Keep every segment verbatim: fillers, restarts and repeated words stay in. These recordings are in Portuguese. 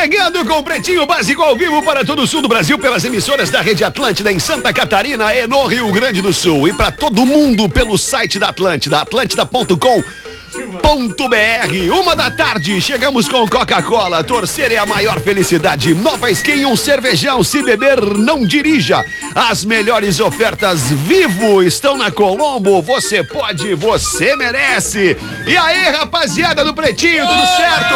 Chegando com o Pretinho Básico ao vivo para todo o sul do Brasil pelas emissoras da Rede Atlântida em Santa Catarina e no Rio Grande do Sul. E para todo mundo pelo site da Atlântida, atlântida ponto com ponto br. Uma da tarde, chegamos com Coca-Cola. Torcer é a maior felicidade. Nova Skin, um cervejão. Se beber, não dirija. As melhores ofertas Vivo estão na Colombo. Você pode, você merece. E aí, rapaziada do Pretinho, tudo certo?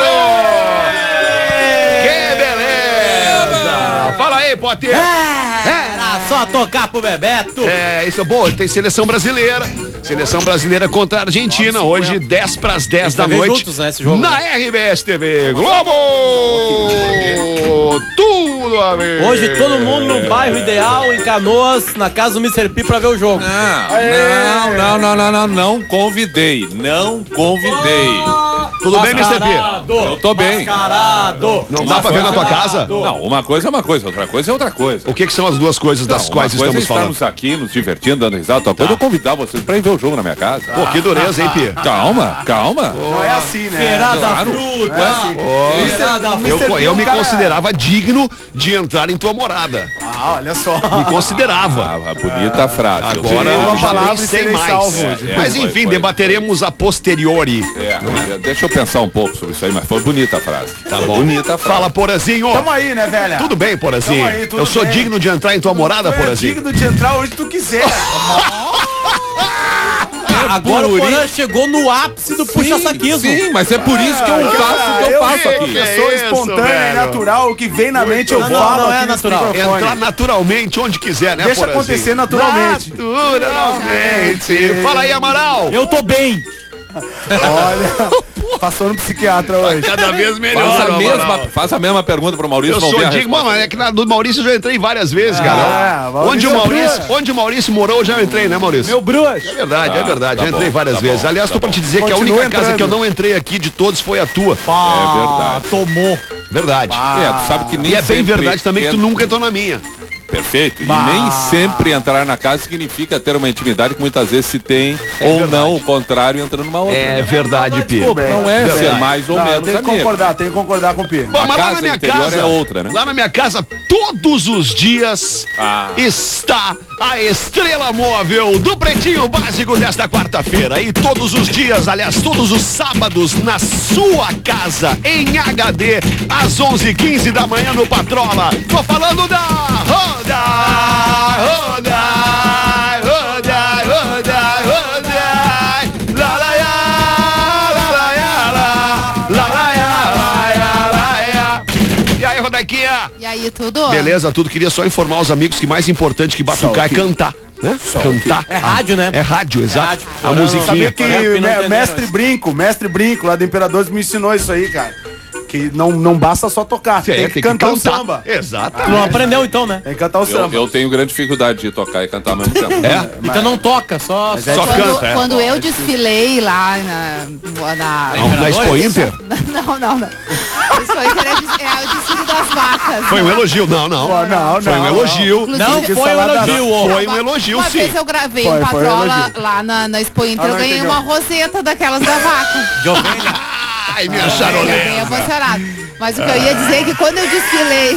Que beleza! Fala aí, Potter. Era só tocar pro Bebeto. É, isso é bom. Tem seleção brasileira. Seleção brasileira contra a Argentina. Nossa, hoje, dez para as dez da noite. Juntos, né, esse jogo, na né? R B S T V Globo! Tudo a ver. Hoje todo mundo no bairro Ideal, em Canoas, na casa do mister P pra ver o jogo. Não, não, não, não, não, não convidei. Não convidei. Tudo bem, mister P? Eu tô bem. Mascarado. Não dá pra ver na tua casa? Não, uma coisa é uma coisa, outra coisa é outra coisa. O que que são as duas coisas das Não, quais uma coisa estamos é falando? estarmos aqui nos divertindo, dando risada, outra coisa é eu convidar vocês pra ir ver o jogo na minha casa. Pô, que dureza, hein, P? Calma, calma. Não é assim, né? Feirada Claro. fruta. Não é assim. Feirada Eu, fruta. eu me cara- considerava digno de entrar em tua morada. Ah, olha só. Me considerava. Ah, bonita frase. Eu Agora sei. eu já palavra nem e sei serei mais. salvo. É, Mas foi, enfim, foi. debateremos a posteriori. É, deixa eu pensar um pouco sobre isso aí, mas foi bonita a frase. Tá Foi bom. bonita a frase. Fala, Porazinho. Tamo aí, né, velha? Tudo bem, Porazinho? Tamo aí, tudo Eu sou bem. digno de entrar em tua morada, Tu é Porazinho? digno de entrar onde tu quiser. Agora por o Porã isso- chegou no ápice do puxa-saquismo. Sim, mas é por isso que eu Cara, faço o que eu, eu faço sou aqui. pessoa isso, espontânea e velho? natural, o que vem na mente eu Não, não, falo não é aqui nesse natural. microfone. Entrar naturalmente onde quiser, né, Deixa Porazinho? acontecer naturalmente. Naturalmente. Fala aí, Amaral. Eu tô bem. Olha, passou no psiquiatra hoje. Cada vez melhor, Faz a, Amaral. mesma, faz a mesma pergunta pro Maurício. Eu não sou vê a digno, resposta. mas é que na do Maurício eu já entrei várias vezes, cara. Maurício Onde o é Maurício, bruxo. onde o Maurício morou, eu já entrei, né, Maurício? Meu bruxo. É verdade, é Tá, verdade. tá já entrei bom, várias tá vezes. bom, Aliás, tá tô pra bom. te dizer que a Continua única casa entrando. que eu não entrei aqui de todos foi a tua. Pá, É verdade. Tomou. Verdade. É, tu sabe que nem E é bem sempre verdade também que tu entra- nunca entrou na minha. Perfeito. E nem sempre entrar na casa significa ter uma intimidade que muitas vezes se tem, ou verdade. não, o contrário, entrando numa outra. É verdade, Pi. Desculpa, não é Verdade. ser mais ou Não, menos tem que amigo. concordar, tem que concordar com o Pi. Bom, A mas lá casa na minha interior casa, é outra, né? lá na minha casa, todos os dias Ah. está a estrela móvel do Pretinho Básico desta quarta-feira. E todos os dias, aliás, todos os sábados, na sua casa, em H D, às onze e quinze da manhã no Patrola. Tô falando da Roda, Roda, Roda, Roda, Roda. Lá, lá, lá, lá, lá, lá, lá, lá, lá, lá. E aí, Rodequinha? E aí, tudo? Beleza, tudo. Queria só informar os amigos que mais importante que batucar é cantar, né? Cantar. É rádio, né? É rádio, exato. rádio. A Não, não, musiquinha. Sabia que Rap não me- entenderam mestre isso. Brinco, mestre Brinco, lá do Imperadores, me ensinou isso aí, cara. Que não, não basta só tocar, É, tem que cantar o samba. Exato. Tu não aprendeu então, né? Tem que cantar o Eu, samba. eu tenho grande dificuldade de tocar e cantar ao mesmo tempo. É? Então não toca, só... Mas é Só Quando, canta, é. quando eu desfilei lá na... na... Não, na Expo Inter? Não, não, não. Isso aí era de- é o desfile das vacas. Foi um elogio. Não, não. Pô, não, Foi um não, elogio. Inclusive, Não que foi um salada- elogio, ó. Foi um elogio, Uma sim. vez eu gravei Foi, um foi patrola elogio. lá na, na Expo Inter, Ah, eu não ganhei entendeu. uma roseta daquelas da vaca. De ovelha. Ai, minha Fiquei bem charolesa. emocionada. Mas o que eu ia dizer é que quando eu desfilei...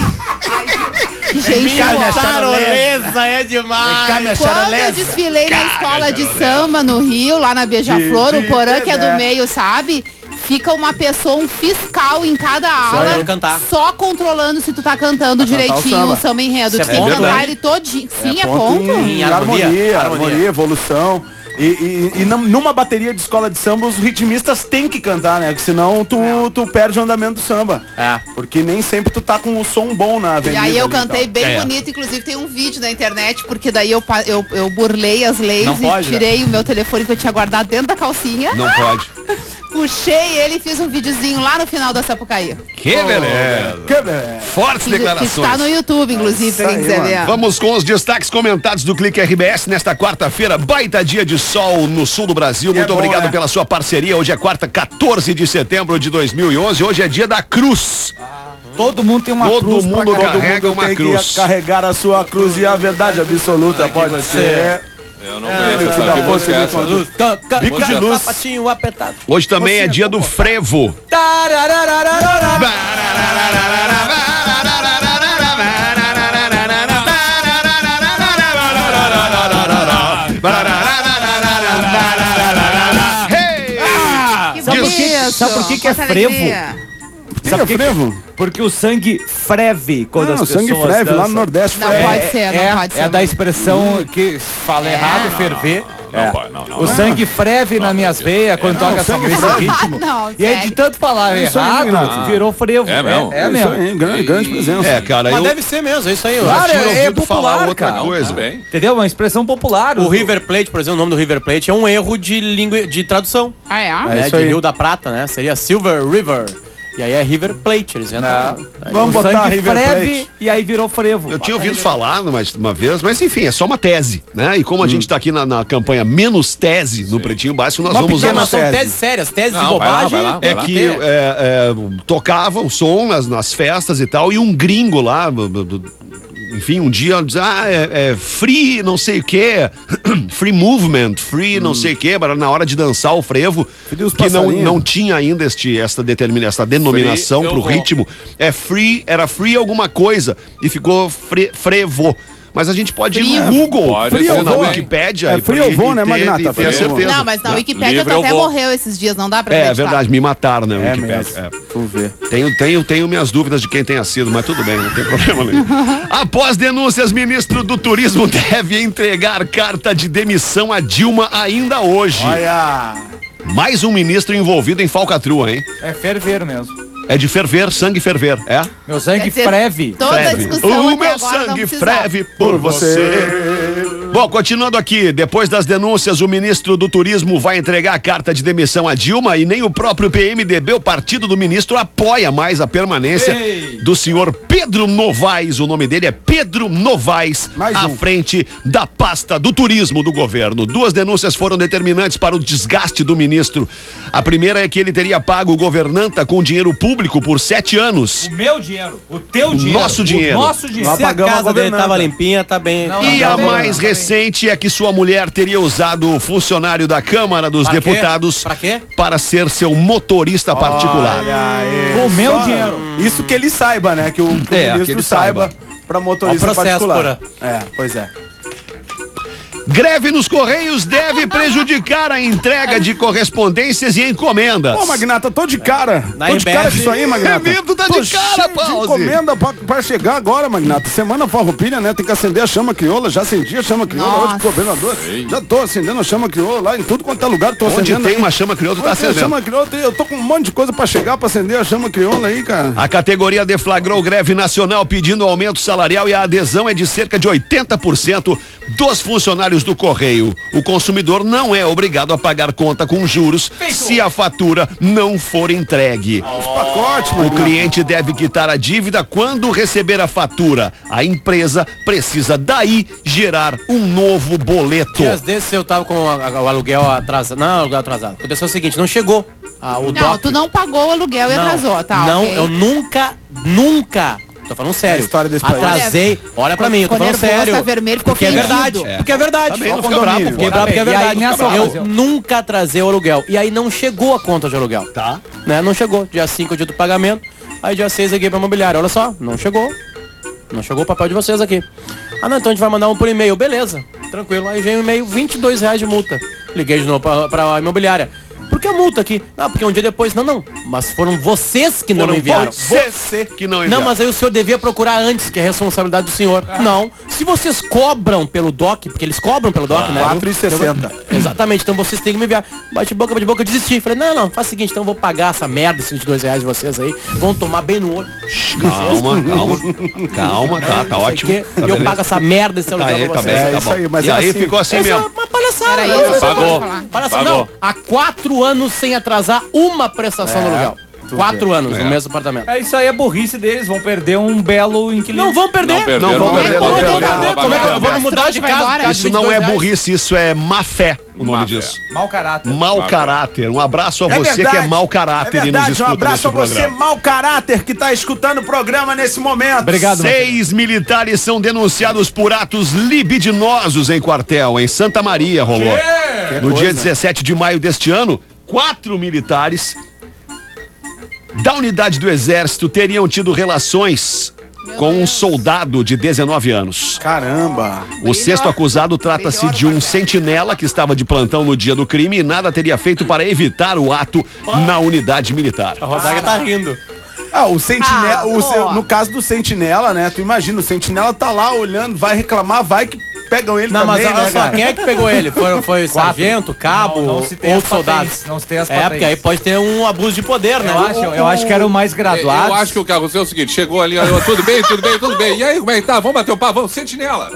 Gente, Minha boa. Charolesa é demais. Quando eu desfilei na escola de samba no Rio, lá na Beija-Flor, De- o de Porã, que é do Dedé. meio, sabe? Fica uma pessoa, um fiscal em cada aula, eu cantar. só controlando se tu tá cantando direitinho samba. o samba enredo. Isso Tu é tem que ponto, cantar né? ele todinho. Sim, é, ponto ponto. Em, Em harmonia, harmonia, harmonia, harmonia. evolução. E, e, e num- numa bateria de escola de samba, os ritmistas têm que cantar, né? Porque senão tu, tu perde o andamento do samba. É. Porque nem sempre tu tá com o som bom na E avenida. aí eu ali e cantei tal. bem É. bonito, inclusive tem um vídeo na internet, porque daí eu, pa- eu, eu burlei as leis Não e pode, tirei o meu telefone que eu tinha guardado dentro da calcinha, Não pode. puxei ele e fiz um videozinho lá no final da Sapucaí. Que beleza. Que beleza. Fortes Que, que está declarações. no YouTube, inclusive, pra quem aí, quiser mano. ver. Vamos com os destaques comentados do Clique R B S nesta quarta-feira. Baita dia de sol no sul do Brasil. Que é Muito bom, obrigado né? pela sua parceria. Hoje é quarta, quatorze de setembro de dois mil e onze. Hoje é dia da cruz. Todo mundo tem uma Todo cruz mundo pra carrega Todo mundo uma tem cruz. que carregar a sua cruz e a verdade absoluta pode ser. Eu não É, conheço que essa da que música é boca, essa. Ca- ca- Bico de ca- luz. Sapatinho apertado. Hoje também é dia do frevo. Que Sabe por que- bonito. sabe por que que é Quanta frevo? alegria. Sabe o que é frevo? Porque o sangue freve quando Não, as o pessoas sangue freve lá dançam. no Nordeste. Não freve. pode ser, não é, pode ser. é da expressão que fala errado, ferver. É. O sangue freve nas minhas veias quando toca essa sangue esse freve. ritmo. Não, E aí, de sério. tanto falar Isso aí, errado, Renato. virou frevo. É mesmo? É, é Isso mesmo. aí, grande, grande presença. É, cara, Mas eu, deve ser mesmo, é isso aí. eu Claro, acho. tinha é ouvido falar popular, outra cara. coisa. Tudo bem. Entendeu? Uma expressão popular. O River Plate, por exemplo, o nome do River Plate é um erro de língua de tradução. Ah, é? né, isso de aí. Rio da Prata, né? Seria Silver River. E aí é River Plate, eles entram. Vamos o botar sangue River freve Plate. e aí virou frevo. eu tinha ouvido falar uma, uma vez, mas enfim, é só uma tese, né? E como a gente tá aqui na, na campanha menos tese no Pretinho Básico, nós Uma vamos É, pequena mas são tese. teses sérias, teses de Não, vai lá, bobagem. vai lá. É que é, é, tocava o som nas, nas festas e tal, e um gringo lá, b- b- b- enfim, um dia diz, ah, é, é free não sei o que, free movement, free não sei o que, na hora de dançar o frevo, Free os que não, passarinhos. não tinha ainda este, esta, determina, esta denominação Free, pro eu vou. ritmo, é free, era free alguma coisa, e ficou fre, frevo. Mas a gente pode ir no Frio. Google, Pode ou ser na também. Wikipédia. É e- frio ou e- voo, né, e ter- Magnata? e ter Frio ou voo. certeza. Não, mas na Wikipédia Livre tu eu até vou. morreu esses dias, não dá pra É, é acreditar. verdade, me mataram na É Wikipédia. mesmo. é. Tu vê. Tenho, tenho, tenho minhas dúvidas de quem tenha sido, mas tudo bem, não tem problema nenhum. Após denúncias, ministro do Turismo deve entregar carta de demissão a Dilma ainda hoje. Olha. Mais um ministro envolvido em falcatrua, hein? É ferver mesmo. É de ferver, sangue ferver, é? Meu sangue Quer dizer, freve. Toda a Freve. discussão O até meu agora não sangue precisava. freve por você. Bom, continuando aqui, depois das denúncias, o ministro do Turismo vai entregar a carta de demissão a Dilma e nem o próprio P M D B, o partido do ministro, apoia mais a permanência Ei. do senhor Pedro Novaes. O nome dele é Pedro Novaes, Mais à um. frente da pasta do turismo do governo. Duas denúncias foram determinantes para o desgaste do ministro. A primeira é que ele teria pago o governanta com dinheiro público por sete anos. O meu dinheiro, o teu O dinheiro. nosso dinheiro. O nosso dinheiro. Nós Se a pagamos a casa dele governanta. tava limpinha, tá bem. Não, E não, a tá bem, mais tá bem. recente é que sua mulher teria usado o funcionário da Câmara dos Pra quê? Deputados Pra quê? para ser seu motorista particular. Olha aí. O meu Só- dinheiro. Isso que ele saiba, né? Que o, que o É, que ministro ele saiba, saiba. pra motorista Ó o processo, particular. É, pois é. Greve nos Correios deve prejudicar a entrega de correspondências e encomendas. Pô, Magnata, tô de cara. Na tô de cara com Embed. isso aí, Magnata. É mesmo, tá Tô de cara, cheio de Pause. encomenda pra, pra chegar agora, Magnata. Semana farroupilha, né? Tem que acender a chama crioula. Já acendi a chama crioula Nossa. hoje com o governador. Já tô acendendo a chama crioula lá em tudo quanto é lugar. Tô Onde acendendo. tem uma chama crioula, tu tá Onde tem a acendendo. chama crioula, tem- eu tô com um monte de coisa pra chegar pra acender a chama crioula aí, cara. A categoria deflagrou greve nacional pedindo aumento salarial e a adesão é de cerca de oitenta por cento dos funcionários do Correio. O consumidor não é obrigado a pagar conta com juros se a fatura não for entregue. Pacote, O Magnata. cliente deve quitar a dívida quando receber a fatura. A empresa precisa daí gerar um novo boleto. Dias desses eu tava com a- a- o aluguel atrasado. Não, aluguel atrasado. Aconteceu o seguinte, não chegou. Ah, o Não, doc- tu não pagou o aluguel e Não, atrasou, tá? Não, ok. eu nunca, nunca. Tô falando sério. A história desse país. Atrasei. Olha pra mim, eu tô Ficou falando nervoso, sério. tá vermelho, ficou porque é ofendido. verdade. É. Porque é verdade. Tá bem, não Ó, fica bravo, Fiquei pô. bravo porque é Tá bem. E aí, verdade. nessa eu ocasião? nunca atrasei o aluguel. E aí não chegou a conta de aluguel. Tá. Né? Não chegou. Dia cinco é o dia do pagamento. Aí dia seis eu liguei pra imobiliária. Olha só, não chegou. Não chegou o papel de vocês aqui. Ah não, então a gente vai mandar um por e-mail. Beleza, tranquilo. Aí vem o e-mail, vinte e dois reais de multa. Liguei de novo pra, pra imobiliária. Por que a multa aqui? Não, porque um dia depois. Não, não. Mas foram vocês que não Foram me enviaram. você que não Não, enviaram. mas aí o senhor devia procurar antes, que é responsabilidade do senhor. Não. Se vocês cobram pelo D O C, porque eles cobram pelo D O C, né? quatro e sessenta. Exatamente, então vocês têm que me enviar. Bate boca, bate boca, eu desisti. Falei, não, não, faz o seguinte, então eu vou pagar essa merda, esses vinte e dois reais de vocês aí. Vão tomar bem no olho. Calma, calma. Calma, tá, tá Não sei ótimo. o quê, Tá E eu beleza. pago essa merda desse Tá aluguel aí, pra tá vocês. bem, É tá isso bom. aí, mas e é aí assim. ficou assim Essa é mesmo. uma palhaçada. Era né? isso que eu Pagou. ia falar. Palhaçada. Pagou. Não, há quatro anos sem atrasar uma prestação do aluguel. Quatro anos no mesmo apartamento. É, isso aí é burrice deles, vão perder um belo inquilino. Não vão perder. Não perderam, Não vão não perder, perderam, não não vão perderam, perder. não Como é que eu vou perderam. mudar de Vai casa? embora. casa Isso de não vinte e dois é reais? burrice, isso é má fé, o nome Má disso. Mau caráter. Mau Má caráter. Um abraço a É você verdade. que é mau caráter É e nos verdade, escuta um abraço a nesse você, programa. mau caráter, que tá escutando o programa nesse momento. Obrigado, Seis militares são denunciados por atos libidinosos em quartel. Em Santa Maria rolou. No dia dezessete de maio deste ano, quatro militares da unidade do Exército teriam tido relações com um soldado de dezenove anos. Caramba. O sexto acusado trata-se de um sentinela que estava de plantão no dia do crime e nada teria feito para evitar o ato na unidade militar. A Rodaga tá rindo. Ah, o sentinela, Ah, o se- pô. no caso do sentinela, né? Tu imagina, o sentinela tá lá olhando, vai reclamar, vai que pegam ele Não, mas também, olha né, só, cara? quem é que pegou ele? Foi, foi sargento, cabo, Não, não se tem ou as soldado? patentes, não se tem as É, porque patentes. aí pode ter um abuso de poder, né? Eu acho, eu acho que era o mais graduado. Eu acho que o que aconteceu é o seguinte, chegou ali, olha, tudo bem, tudo bem, tudo bem. E aí, como é que tá? Vamos bater o papo? Vamos, sentinela.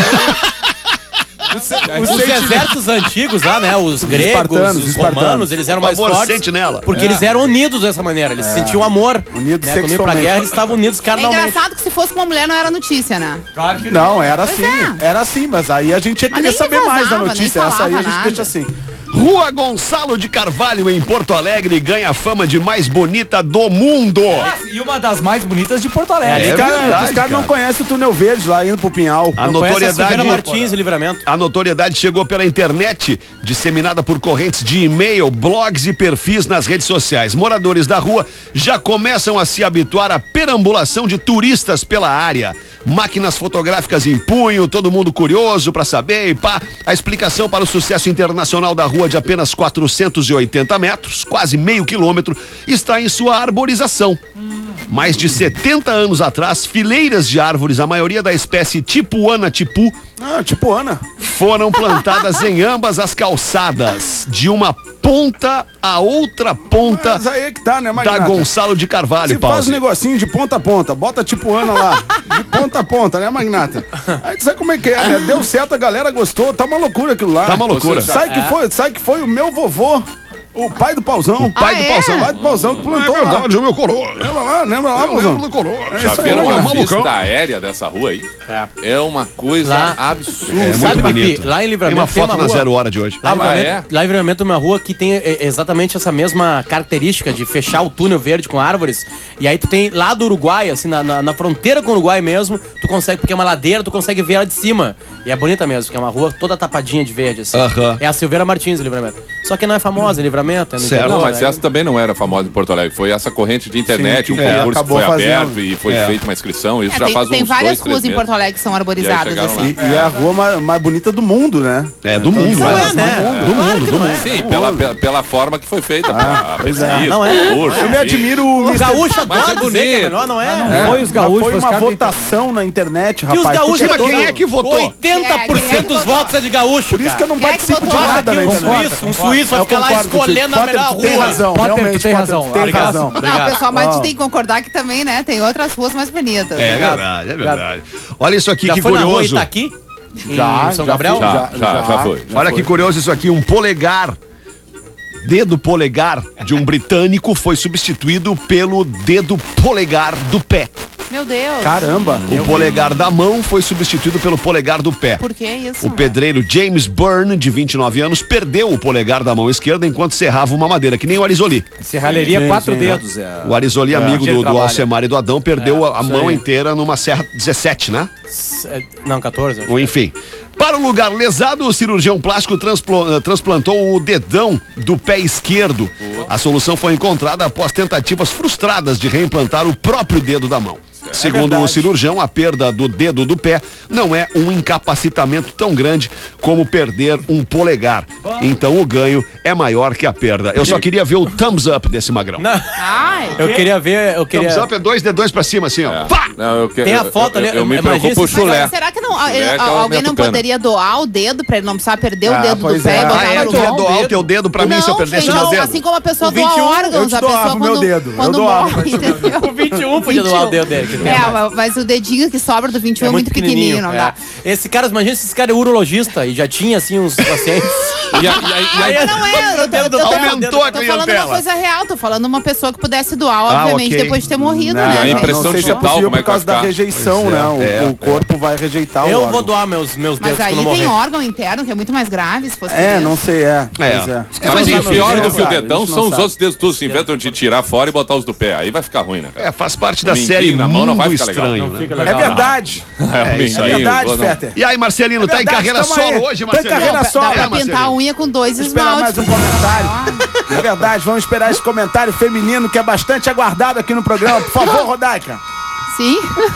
Os exércitos antigos lá, né? Os gregos, espartanos, os espartanos. romanos, eles eram Por mais favor, fortes. sentinela. Porque eles eram unidos dessa maneira. Eles sentiam amor. Unidos né? Quando iam pra sexualmente. guerra, eles estavam unidos É carnalmente. engraçado que se fosse com uma mulher não era notícia, né? Claro que Não, era assim, é. era assim, mas aí a gente ia Mas querer nem saber mais da vazava, notícia. nem Essa aí a falava gente nada. deixa assim. Rua Gonçalo de Carvalho, em Porto Alegre, ganha a fama de mais bonita do mundo. E uma das mais bonitas de Porto É, Alegre. É Os caras verdade, os caras não cara. conhecem o túnel verde lá indo pro Pinhal. A Não conhece notoriedade, Silveira Martins e Livramento. a notoriedade chegou pela internet, disseminada por correntes de e-mail, blogs e perfis nas redes sociais. Moradores da rua já começam a se habituar à perambulação de turistas pela área. Máquinas fotográficas em punho, todo mundo curioso pra saber e pá. A explicação para o sucesso internacional da rua de apenas quatrocentos e oitenta metros, quase meio quilômetro, está em sua arborização. Mais de setenta anos atrás, fileiras de árvores, a maioria da espécie Tipuana tipu, Ah, tipo Ana. foram plantadas em ambas as calçadas, de uma ponta a outra ponta Mas aí é que tá, né, da Magnata? Gonçalo de Carvalho, Se faz Pause. um negocinho de ponta a ponta, bota tipo Ana lá, de ponta a ponta, né, Magnata? Aí tu sabe como é que é, né? Deu certo, a galera gostou, tá uma loucura aquilo lá. Tá uma loucura. Sabe que foi, sabe que foi o meu vovô, o pai do Pauzão. O pai Ah, do é? Pauzão. O pai do Pauzão que plantou lá. o meu coroa. Lembra lá, lembra lá, Pauzão? É Já isso aí, viram ó, a malucão. vista aérea dessa rua aí? É uma coisa Lá- absurda. É muito Sabe, Papi, bonito. lá em Tem Livramento uma foto na rua- zero hora de hoje. Lá, em Ah, Livramento, é? lá em Livramento tem uma rua que tem é, exatamente essa mesma característica de fechar o túnel verde com árvores. E aí tu tem lá do Uruguai, assim, na, na, na fronteira com o Uruguai mesmo, tu consegue, porque é uma ladeira, tu consegue ver ela de cima. E é bonita mesmo, porque é uma rua toda tapadinha de verde, assim. Aham. É a Silveira Martins, em Livramento. Só que não é famosa em Livramento, é no Certo. interior, Não, mas né? essa também não era famosa em Porto Alegre. Foi essa corrente de internet, Sim, um que, é, concurso que acabou foi fazendo. aberto e foi É. feita uma inscrição. Isso É, já tem faz tem uns várias dois, três ruas em meses. Porto Alegre que são E aí arborizadas, chegaram lá. assim. E, e é a rua mais, mais bonita do mundo, né? É, do mundo. Não né? é, né? Do mundo, do mundo. Sim, pela, pela, pela forma que foi feita. a pois é. pesquisa, Não é. o concurso, Eu me enfim. admiro o O mister gaúcho Mas adora é dizer que é bonito. melhor, não é? Não foi os gaúchos, Foi os uma caras- votação na internet, E os rapaz. gaúchos Mas todos- quem é que votou? oitenta por cento dos votos é de gaúcho, Por isso que eu não Quem é que participo de votou? nada na Um internet. suíço, um suíço vai Eu ficar lá concordo contigo. escolhendo a Potter, melhor tu tem rua. razão, Potter, tu realmente, tem Potter, razão. tu tem Obrigado. razão. Não, pessoal, mas a Ó. gente tem que concordar que também, né, tem outras ruas mais bonitas. É verdade, é verdade. Olha isso aqui, Já que foi na rua curioso. Itaqui? Em Já, São já Gabriel? fui, Já, já, já foi. Olha que curioso isso aqui, um polegar, dedo polegar de um britânico foi substituído pelo dedo polegar do pé. Meu Deus. Caramba. O polegar da mão foi substituído pelo polegar do pé. Por que isso? O pedreiro James Byrne, de vinte e nove anos, perdeu o polegar da mão esquerda enquanto serrava uma madeira, que nem o Arizoli. Serralheria, Sim, quatro sim, dedos. É. O Arizoli, amigo onde ele do, do trabalha. Alcemar e do Adão, perdeu a, a isso mão aí. inteira numa serra dezessete, né? É, Não, catorze. acho. Ou enfim. Para o lugar lesado, o cirurgião plástico transplo- eh, transplantou o dedão do pé esquerdo. A solução foi encontrada após tentativas frustradas de reimplantar o próprio dedo da mão. Segundo o verdade. cirurgião, a perda do dedo do pé não é um incapacitamento tão grande como perder um polegar. Então o ganho é maior que a perda. Eu só queria ver o thumbs up desse magrão. Ai. Eu queria ver, eu queria... Thumbs up é dois dedões pra cima, assim, ó. É. Pá! Não, eu que- Tem a eu- foto eu- ali, Eu me imagina preocupo o se- chulé. Mas será que não, Chulé é aquela alguém não meia poderia doar o dedo pra ele não precisar perder o Ah, dedo do pois pé é. e botar Ah, é? no Tu ia lugar? doar o teu dedo pra mim se eu Não, perdesse gente, meu não, dedo? assim como a pessoa O doa vinte e um, órgãos, eu te a doava pessoa o meu quando, dedo, eu quando doava. morre, entendeu? O vinte e um podia doar o dedo dele. que tem. É, mas- mas o dedinho que sobra do vinte e um é muito pequenininho, não é. dá. Esse cara, imagina se esse cara é urologista e já tinha, assim, uns pacientes. E, a- e, a- e, Ainda a- não é, eu tô, eu tô, tô, Aumentou a tô falando uma clientela. coisa real, tô falando uma pessoa que pudesse doar, Ah, obviamente, ok. depois de ter morrido, Não, né? a gente? impressão não sei se é digital, possível como é por que vai causa da ficar? rejeição, Pois é, né? O, é, o corpo vai rejeitar o Eu órgão. vou doar meus, meus Mas dedos aí quando tem morrer. órgão interno, que é muito mais grave, se fosse É, isso. não sei, é. É. Pois é. É, mas Não, o pior não, do que o sabe, dedão a gente são não os sabe. outros dedos todos se inventam de tirar fora e botar os do pé. Aí vai ficar ruim, né? cara? É, faz parte da Mindinho série na mão não vai Mundo ficar legal. Estranho, Não né? fica É legal. verdade. É, isso É aí. verdade, Fetter. E aí, Marcelino, tá em verdade, carreira tamo solo aí. hoje, Tô em Marcelino? carreira Dá solo. pra É, pintar a Marcelino. unha com dois Esperar mais esmaltes. um comentário. É verdade, vamos esperar esse comentário feminino que é bastante aguardado aqui no programa. Por favor, Rodaica. Sim.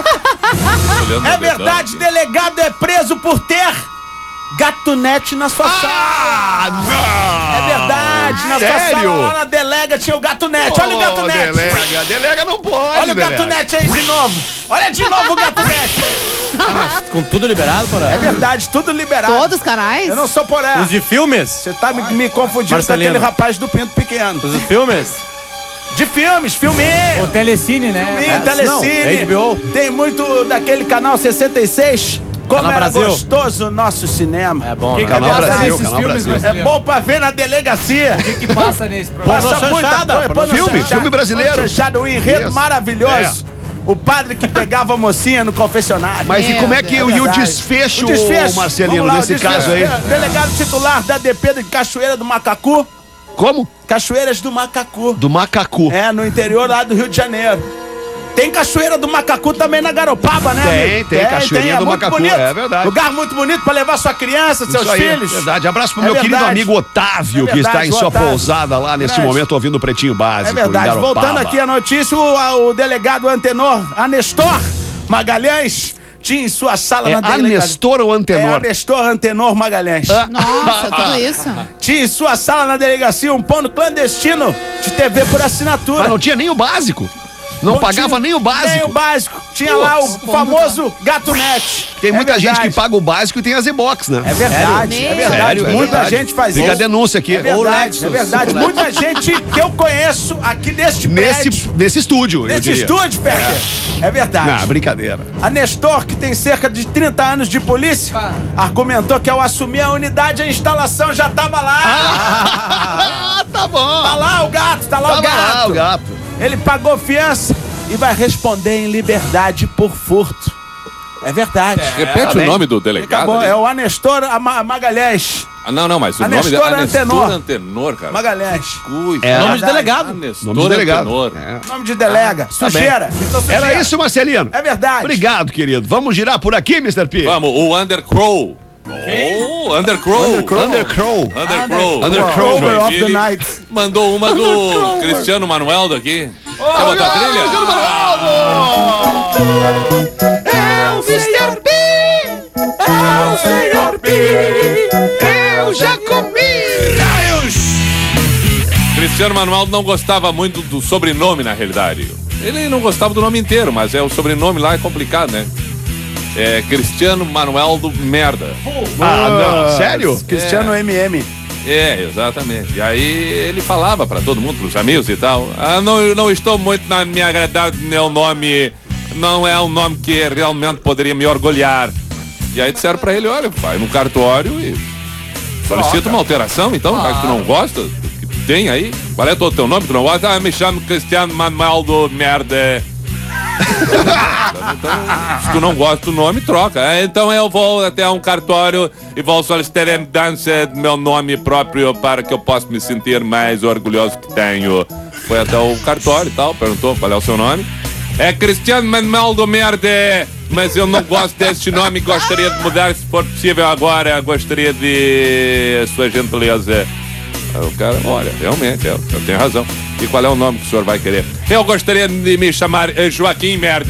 Olhando É no dedão verdade, aqui. delegado é preso por ter gatunete na sua sala. Ah, não! É verdade, na sério? sua sala lá na delega tinha o gatunete. Olha o Ô, gatunete. Delega, delega não pode, Olha o delega. gatunete aí de novo. Olha de novo o gatunete. Com tudo liberado, porra? É verdade, tudo liberado. Todos os canais? Eu não sou por essa. Os de filmes? Você tá me, me confundindo Marcelino. com aquele rapaz do pinto pequeno. Os de filmes? De filmes, filminho. O Telecine, né? Filminho, Telecine. H B O. Tem muito daquele canal sessenta e seis. Como Canal era Brasil. gostoso o nosso cinema. É bom, Que né? que Canal passa Brasil, nesses Canal filmes, Brasil. É Marcelino? bom pra ver na delegacia. O que que passa nesse programa? Passa Pornô muita chanchada, coisa. pornô Pornô Filme, chanchada. filme brasileiro. Pornô chanchada, um enredo Isso. maravilhoso. O padre que pegava a mocinha no confessionário. Mas e Meu como é que Deus. e o Verdade. desfecho, O desfecho, Marcelino, vamos lá, o nesse desfecho. caso aí? É, Delegado titular da D P de Cachoeira do Macacu. Como? Cachoeiras do Macacu. Do macacu. É, no interior lá do Rio de Janeiro. Tem Cachoeira do Macacu também na Garopaba, né? Tem, amigo? tem, Cachoeirinha é do muito Macacu, bonito. é verdade. Lugar muito bonito pra levar sua criança, seus Isso aí, filhos. verdade. Abraço pro É meu querido verdade. amigo Otávio, É que está verdade, em sua Otávio. pousada lá neste Verdade. momento ouvindo o Pretinho Básico. É verdade. em Garopaba. Voltando aqui a notícia, o, a- o delegado Antenor Anestor Magalhães tinha em sua sala É na delegacia. Anestor ou É Antenor? Anestor Antenor Magalhães. Nossa, tudo isso. Tinha em sua sala na delegacia um ponto clandestino de T V por assinatura. Mas não tinha nem o básico. Não Não pagava tinha nem o básico. Nem o básico. Tinha lá o famoso gatunete. Tem muita É gente que verdade. paga o básico e tem as e-box, né? É verdade, Sério? é verdade. Sério, é Muita verdade. gente faz Fica a isso. denúncia aqui. É verdade, é verdade. Muita gente que eu conheço aqui neste Nesse, prédio, nesse estúdio, eu nesse diria. estúdio, Peter. É verdade. Ah, brincadeira. A Nestor, que tem cerca de trinta anos de polícia, argumentou que ao assumir a unidade, a instalação já tava lá. Ah, tá bom. Tá lá o gato, tá lá Tava o gato. lá o gato. Ele pagou fiança e vai responder em liberdade por furto. É verdade. Repete tá o bem. nome do delegado. Acabou, ali. é o Anestor Ama- Magalhães. Ah, não, não, mas o Anestor nome dele Antenor. Antenor, cara. Magalhães. Ui, É. Nome de delegado. Anestor Nome de delegado. Antenor. É. Nome de delega. Sujeira. Então, sujeira. Era isso, Marcelino? É verdade. Obrigado, querido. Vamos girar por aqui, mister P. Vamos, o Undercrow. Oh, Undercrow. Undercrow. Undercrow. Undercrow. Undercrow. Over of the Ele night. mandou uma do Cristiano Manuel daqui. Quer botar a trilha? É o mister P. É o senhor P. Eu já comi. Cristiano Manuel não gostava muito do sobrenome, na realidade. Ele não gostava do nome inteiro, mas é o sobrenome lá é complicado, né? É Cristiano Manuel do Merda. Ah, não. Sério? Cristiano M M. É, exatamente. E aí ele falava pra todo mundo, pros amigos e tal. Ah, não, eu não estou muito na minha agradade, meu nome não é um nome que realmente poderia me orgulhar. E aí disseram pra ele, olha, vai no cartório e solicita uma alteração, então, já que tu não gosta, que tu tem aí. Qual é o teu nome? Tu não gosta? Ah, me chamo Cristiano Manuel do Merda. Então, se tu não gosta do nome, troca. É, então eu vou até um cartório e vou solicitar a mudança do meu nome próprio para que eu possa me sentir mais orgulhoso que tenho. Foi até o cartório e tal, perguntou qual é o seu nome. É Cristiano Manuel do Merda, mas eu não gosto deste nome, gostaria de mudar se for possível agora, gostaria de sua gentileza. Aí o cara, olha, realmente, eu, eu tenho razão. E qual é o nome que o senhor vai querer? Eu gostaria de me chamar eh, Joaquim Merda.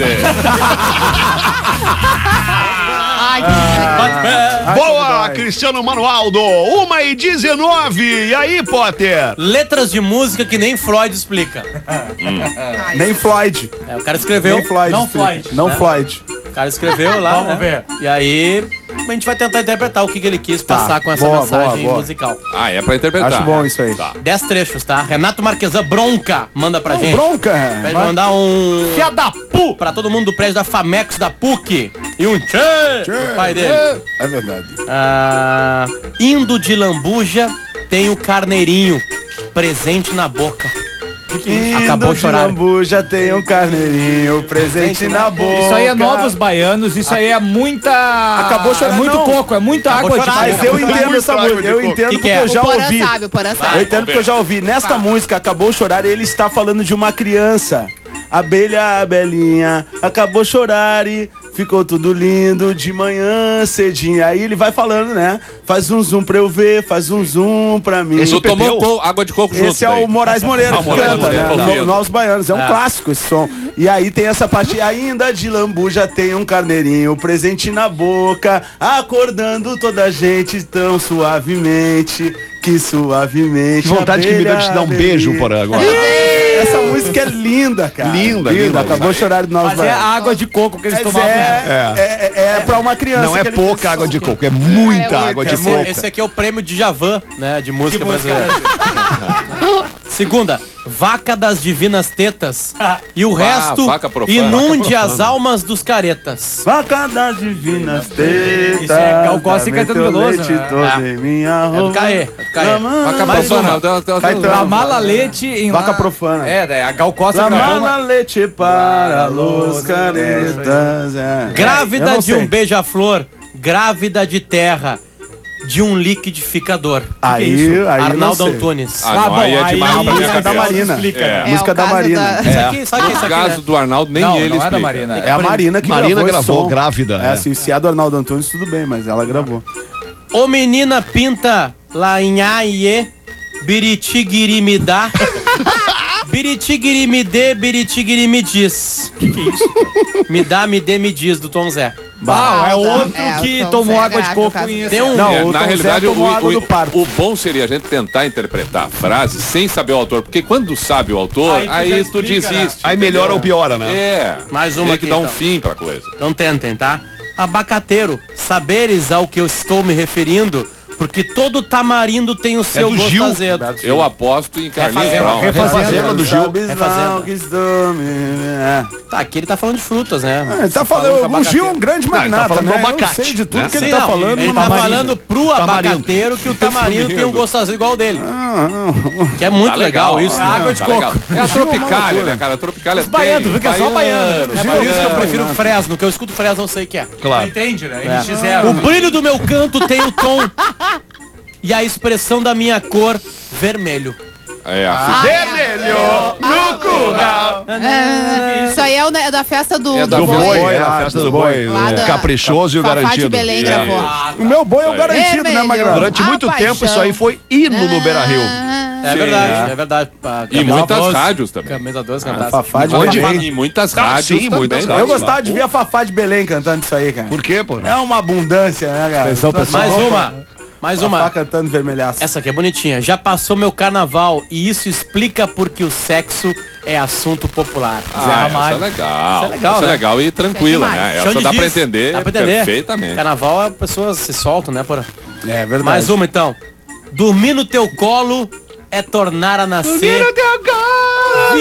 Ai, que Boa, Cristiano Manualdo. uma e dezenove. E aí, Potter? Letras de música que nem Freud explica. Nem Floyd. É, o cara escreveu. Nem Floyd. não explica. Floyd, Não né? Floyd. O cara escreveu lá. Vamos né? ver. E aí a gente vai tentar interpretar o que, que ele quis passar com essa boa, mensagem boa, boa. musical. Ah, é pra interpretar. Acho bom isso aí. Tá. Dez trechos, tá? Renato Marquesan Bronca manda pra gente. Bronca. Vai mandar um Fia da pu. pra todo mundo do prédio da Famex da P U C e um tchê pro pai dele. É verdade. Ah, indo de lambuja tem o carneirinho presente na boca. Indo Acabou de chorar. Lambuja tem um carneirinho presente na boca. Isso aí é novos baianos, isso aí é muita... Acabou chorando, É muito não. coco, é muita Acabou água de chorar, coco. Mas eu entendo Muito essa água música, de eu coco. entendo Que porque que é? eu já O Porã ouvi. sabe, o Porã sabe. Eu entendo porque eu já ouvi. Nesta música, Acabou Chorar, ele está falando de uma criança. Abelha, abelhinha, acabou chorar e ficou tudo lindo de manhã cedinho. Aí ele vai falando, né? Faz um zoom pra eu ver, faz um zoom pra mim. Esse Tu tomou Pepeu? co- água de coco junto. Esse é daí. o Moraes Moreira Ah, que Moraes canta, Moreira, né? tá No- lindo. Novos Baianos, é um clássico esse som. E aí tem essa parte, ainda de lambuja tem um carneirinho presente na boca, acordando toda a gente tão suavemente, que suavemente. Que vontade que me deu de te dar um abelha, beijo, abelha. Porã, agora. Essa música é linda, cara. Linda, linda. Acabou de chorar de novos Mas é a Baianos. água de coco que eles Mas tomavam. é, é, é, é pra uma criança. Não é que ele pouca fez. água de coco, é muita água de Esse, coco. esse aqui é o prêmio de Javan, né? De música brasileira. Segunda, Vaca das Divinas Tetas. E o Ah, resto vaca profana. inunde as almas dos caretas. Vaca das divinas tetas. Isso é Gal Costa e dá Caetano teu Veloso, leite né? todo É. em minha É do roupa. Caê. É do Caê. Vaca Mais profana, uma. dá- dá- Caetano. dá- A mala leite em Vaca lá- profana. É, daí a Gal Costa La gravou mala uma... leite para los caretas. É. Grávida Eu não de sei. um beija-flor, grávida de terra, de um liquidificador. Aí, aí Arnaldo não sei. Antunes. Ah, não, bom, aí é aí demais a pra minha música da cabeça. Marina. Explica, É. né? É Música o da caso Marina. da- Isso aqui, sabe o que é isso No aqui, caso né? do Arnaldo, nem Não, ele não é da explica. Marina. É a Marina que Marina gravou, esse gravou som. grávida. É É. assim, se é do Arnaldo Antunes, tudo bem, mas ela gravou. Ô menina pinta lá em Aie, biritigiri me dá. Biritigiri me dê, biritigiri me diz. Que que é isso? Me dá, me dê, me diz, do Tom Zé. Ah, é outro É, o que Tom tomou Zé água de grave, coco no caso. em Tem um... Não, É, o na Tom realidade, Zé o, tomou água o- do parto. o bom seria a gente tentar interpretar a frase sem saber o autor, porque quando sabe o autor, Aí aí, tu tu, já explica, desiste. Aí melhora ou piora, né? É. Mais uma Tem que aqui, dar um então. fim pra coisa. Não tentem, tá? Abacateiro, saberes ao que eu estou me referindo, porque todo tamarindo tem o seu do gosto Gil. azedo. Eu aposto em Carlinhos Refazendo, Brown. Refazenda do Gil. Sabes Refazenda. não que estou me- é. Tá, aqui ele tá falando de frutas, né? Ah, ele tá Falando falando, com o Gil é um abacateiro. grande Não, ele tá magnata, falando do né? Eu abacate, sei de tudo né? que ele Sim, tá não, falando. ele mas tá Marina. falando pro Tamarindo. abacateiro que o tamarindo tem um gosto azedo igual o dele. Ah, não. Que é muito Tá legal, isso. né? né? água de Tá coco. legal. É a Tropicália, né, cara? A Tropicália Os baianos, tem viu que é só baiano. É por isso que eu prefiro o Fresno, que eu escuto Fresno, não sei o que é. Claro. Entende, né? É. N X zero. O brilho do meu canto tem o tom e a expressão da minha cor vermelho. É, a Vermelho no curral. É, isso aí é o ne- da festa do, É da do Do Boi, boi, boi. é a festa do boi. Lá o da- Caprichoso e o Fafá de garantido. Belém É. gravou. O meu boi é o garantido, né, Vermelho. Magrão? Durante muito A tempo paixão. isso aí foi hino no Beira Rio. É verdade, é verdade. Ah, E Camisa muitas doze, rádios também. Camisa doze, cantasse. Fafá de Onde? Belém. Em muitas Ah, rádios sim, também, muitas né? Eu rádios. gostava de ver a Fafá de Belém cantando isso aí, cara. Por quê, pô? É uma abundância, né, cara? Mais uma. Mais Fafá uma. cantando vermelhaço. Essa aqui é bonitinha. Já passou meu carnaval e isso explica porque o sexo é assunto popular. Zé Ah, essa é Ramalho. legal. Essa é legal, Essa é né? legal e tranquila, demais. né? Chão Essa de dá pra giz. entender Dá pra entender. perfeitamente. Carnaval, as pessoas se soltam, né, porra? É verdade. Mais uma então. Dormir no teu colo é tornar a nascer. Dormir no teu colo.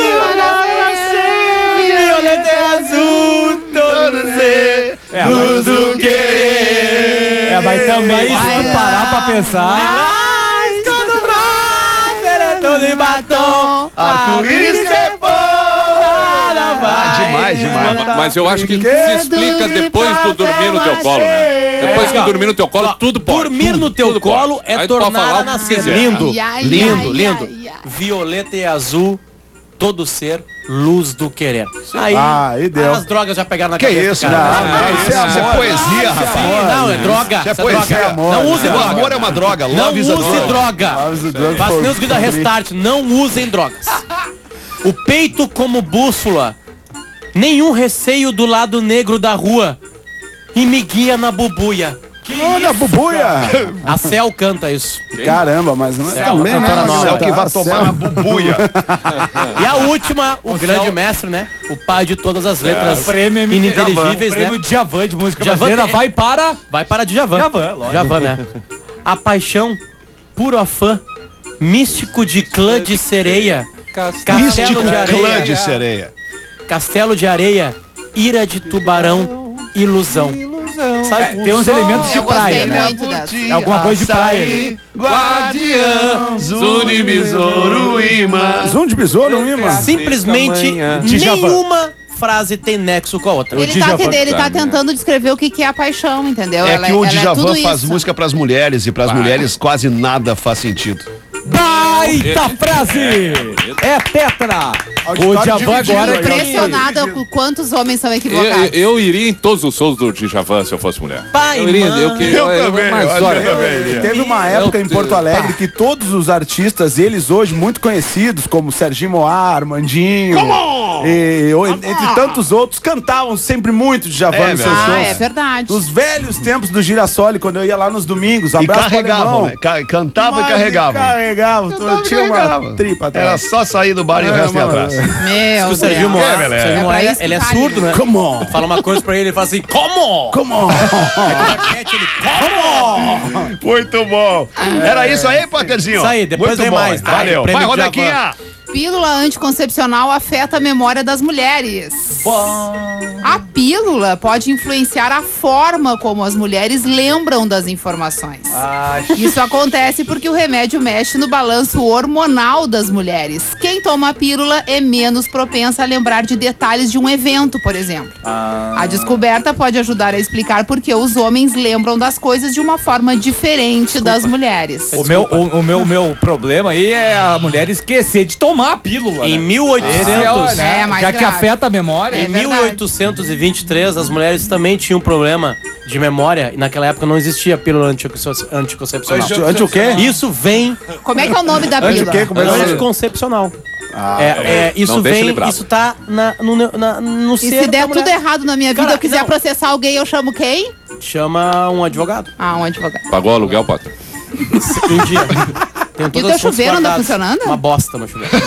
Violeta é azul, todo ser. Luz do querer. É, mas também, se Vai tu parar pra pensar... Mas todo braço, todo em batom. Arco-íris que Ah, demais, demais. Mas eu acho que se explica depois do dormir no teu colo, né? Depois que dormir no teu colo, tudo pode. Dormir tudo, no teu tudo colo pode. é Aí tu pode falar tornar a o que nascer. quiser. Lindo, Ai, ai, lindo, ai, lindo. ai, ai. Violeta e azul, todo ser, luz do querer. Aí, Ah, aí deu. as drogas já pegaram na Que cabeça. isso, cara. não, Ah, não, isso é, isso é poesia, rapaz. Sim, não, é droga. Isso é Isso é poesia. droga. amor, Não use O droga. amor é uma droga. Não Love is a use drug. droga. Love is a drug Faça for- nem os guida for free. restart. Não usem drogas. O peito como bússola. Nenhum receio do lado negro da rua. E me guia na bubuia. Olha, bubuia! A Cel canta isso. Caramba, mas não é Céu, também, né? cantora nova. É o que vai tomar na bubuia. E a última, o grande mestre, né? O pai de todas as letras Prêmio M T V, ininteligíveis, né? Prêmio Djavan de música Djavan brasileira tem- vai para... Vai para Djavan. Djavan, lógico. Djavan, né? A paixão, puro afã, místico de clã de sereia, castelo Místico de clã areia, de sereia. castelo de areia, ira de tubarão, ilusão. Sai Tem uns elementos de Eu gostei praia, né? muito dessa. É alguma coisa de praia. Guardiã, Zuni Besouro Imã. Zoom de besouro, um imã. Simplesmente Djavan. nenhuma frase tem nexo com a outra. Ele tá, te- ele tá tentando descrever o que, que é a paixão, entendeu? É Ela- que o ela Djavan tudo faz isso. música pras mulheres e pras mulheres quase nada faz sentido. Baita frase! É tetra! O Auditório Djavan dividido agora aí, ó. Impressionada com quantos homens são Eu, equivocados. eu iria em todos os shows do Djavan se eu fosse mulher. Pai, eu iria, mãe. eu, que- Eu também, mas eu acho olha, que eu também iria. Teve uma época em Eu- Porto Alegre que todos os artistas, eles hoje muito conhecidos, como Serginho Moá, Armandinho, e, ou- entre tantos outros, cantavam sempre muito de Djavan É nos seus verdade. Ah, shows. é verdade. Dos velhos tempos do Girassol, quando eu ia lá nos domingos, E abraço pro carregavam, alemão. né? Ca- Cantava Mas e carregavam. Carregavam, Cantava e tinha uma carregavam. tripa Era atrás. só sair do bar e o É, resto ia mano. atrás. Meu O Serginho Deus. Moá, É, galera. o Serginho É Moá, pra ele, isso que ele é tá surdo, ali. né? Come on, Fala uma coisa pra ele, ele fala assim, como? come on. Muito bom. Era isso aí, Potterzinho? Isso aí, depois Muito vem bom. mais, tá? Valeu. Prêmio Vai, de Rodaquinha. Pílula anticoncepcional afeta a memória das mulheres. A pílula pode influenciar a forma como as mulheres lembram das informações. Isso acontece porque o remédio mexe no balanço hormonal das mulheres. Quem toma a pílula é menos propensa a lembrar de detalhes de um evento, por exemplo. A descoberta pode ajudar a explicar por que os homens lembram das coisas de uma forma diferente das mulheres. O meu, o, o meu, o meu problema aí é a mulher esquecer de tomar a pílula. Em né? mil e oitocentos, Esse é, É, mais já que grave. afeta a memória. É em verdade. mil oitocentos e vinte e três, as mulheres também tinham problema de memória e naquela época não existia pílula anticonce- anticoncepcional. Antes o quê? Isso vem Como é que é o nome da Antes o pílula? quê? Como é que é? anticoncepcional. é, é, isso não deixa vem, ele bravo. isso tá na, no, na, no E ser se der da mulher. tudo errado na minha vida, Cara, eu quiser não. processar alguém, eu chamo quem? Chama um advogado. Ah, um advogado. Pagou o aluguel, Potter? Um dia. Tem E o todas teu as fontes chuveiro anda guardadas. funcionando? Uma bosta, meu chuveiro.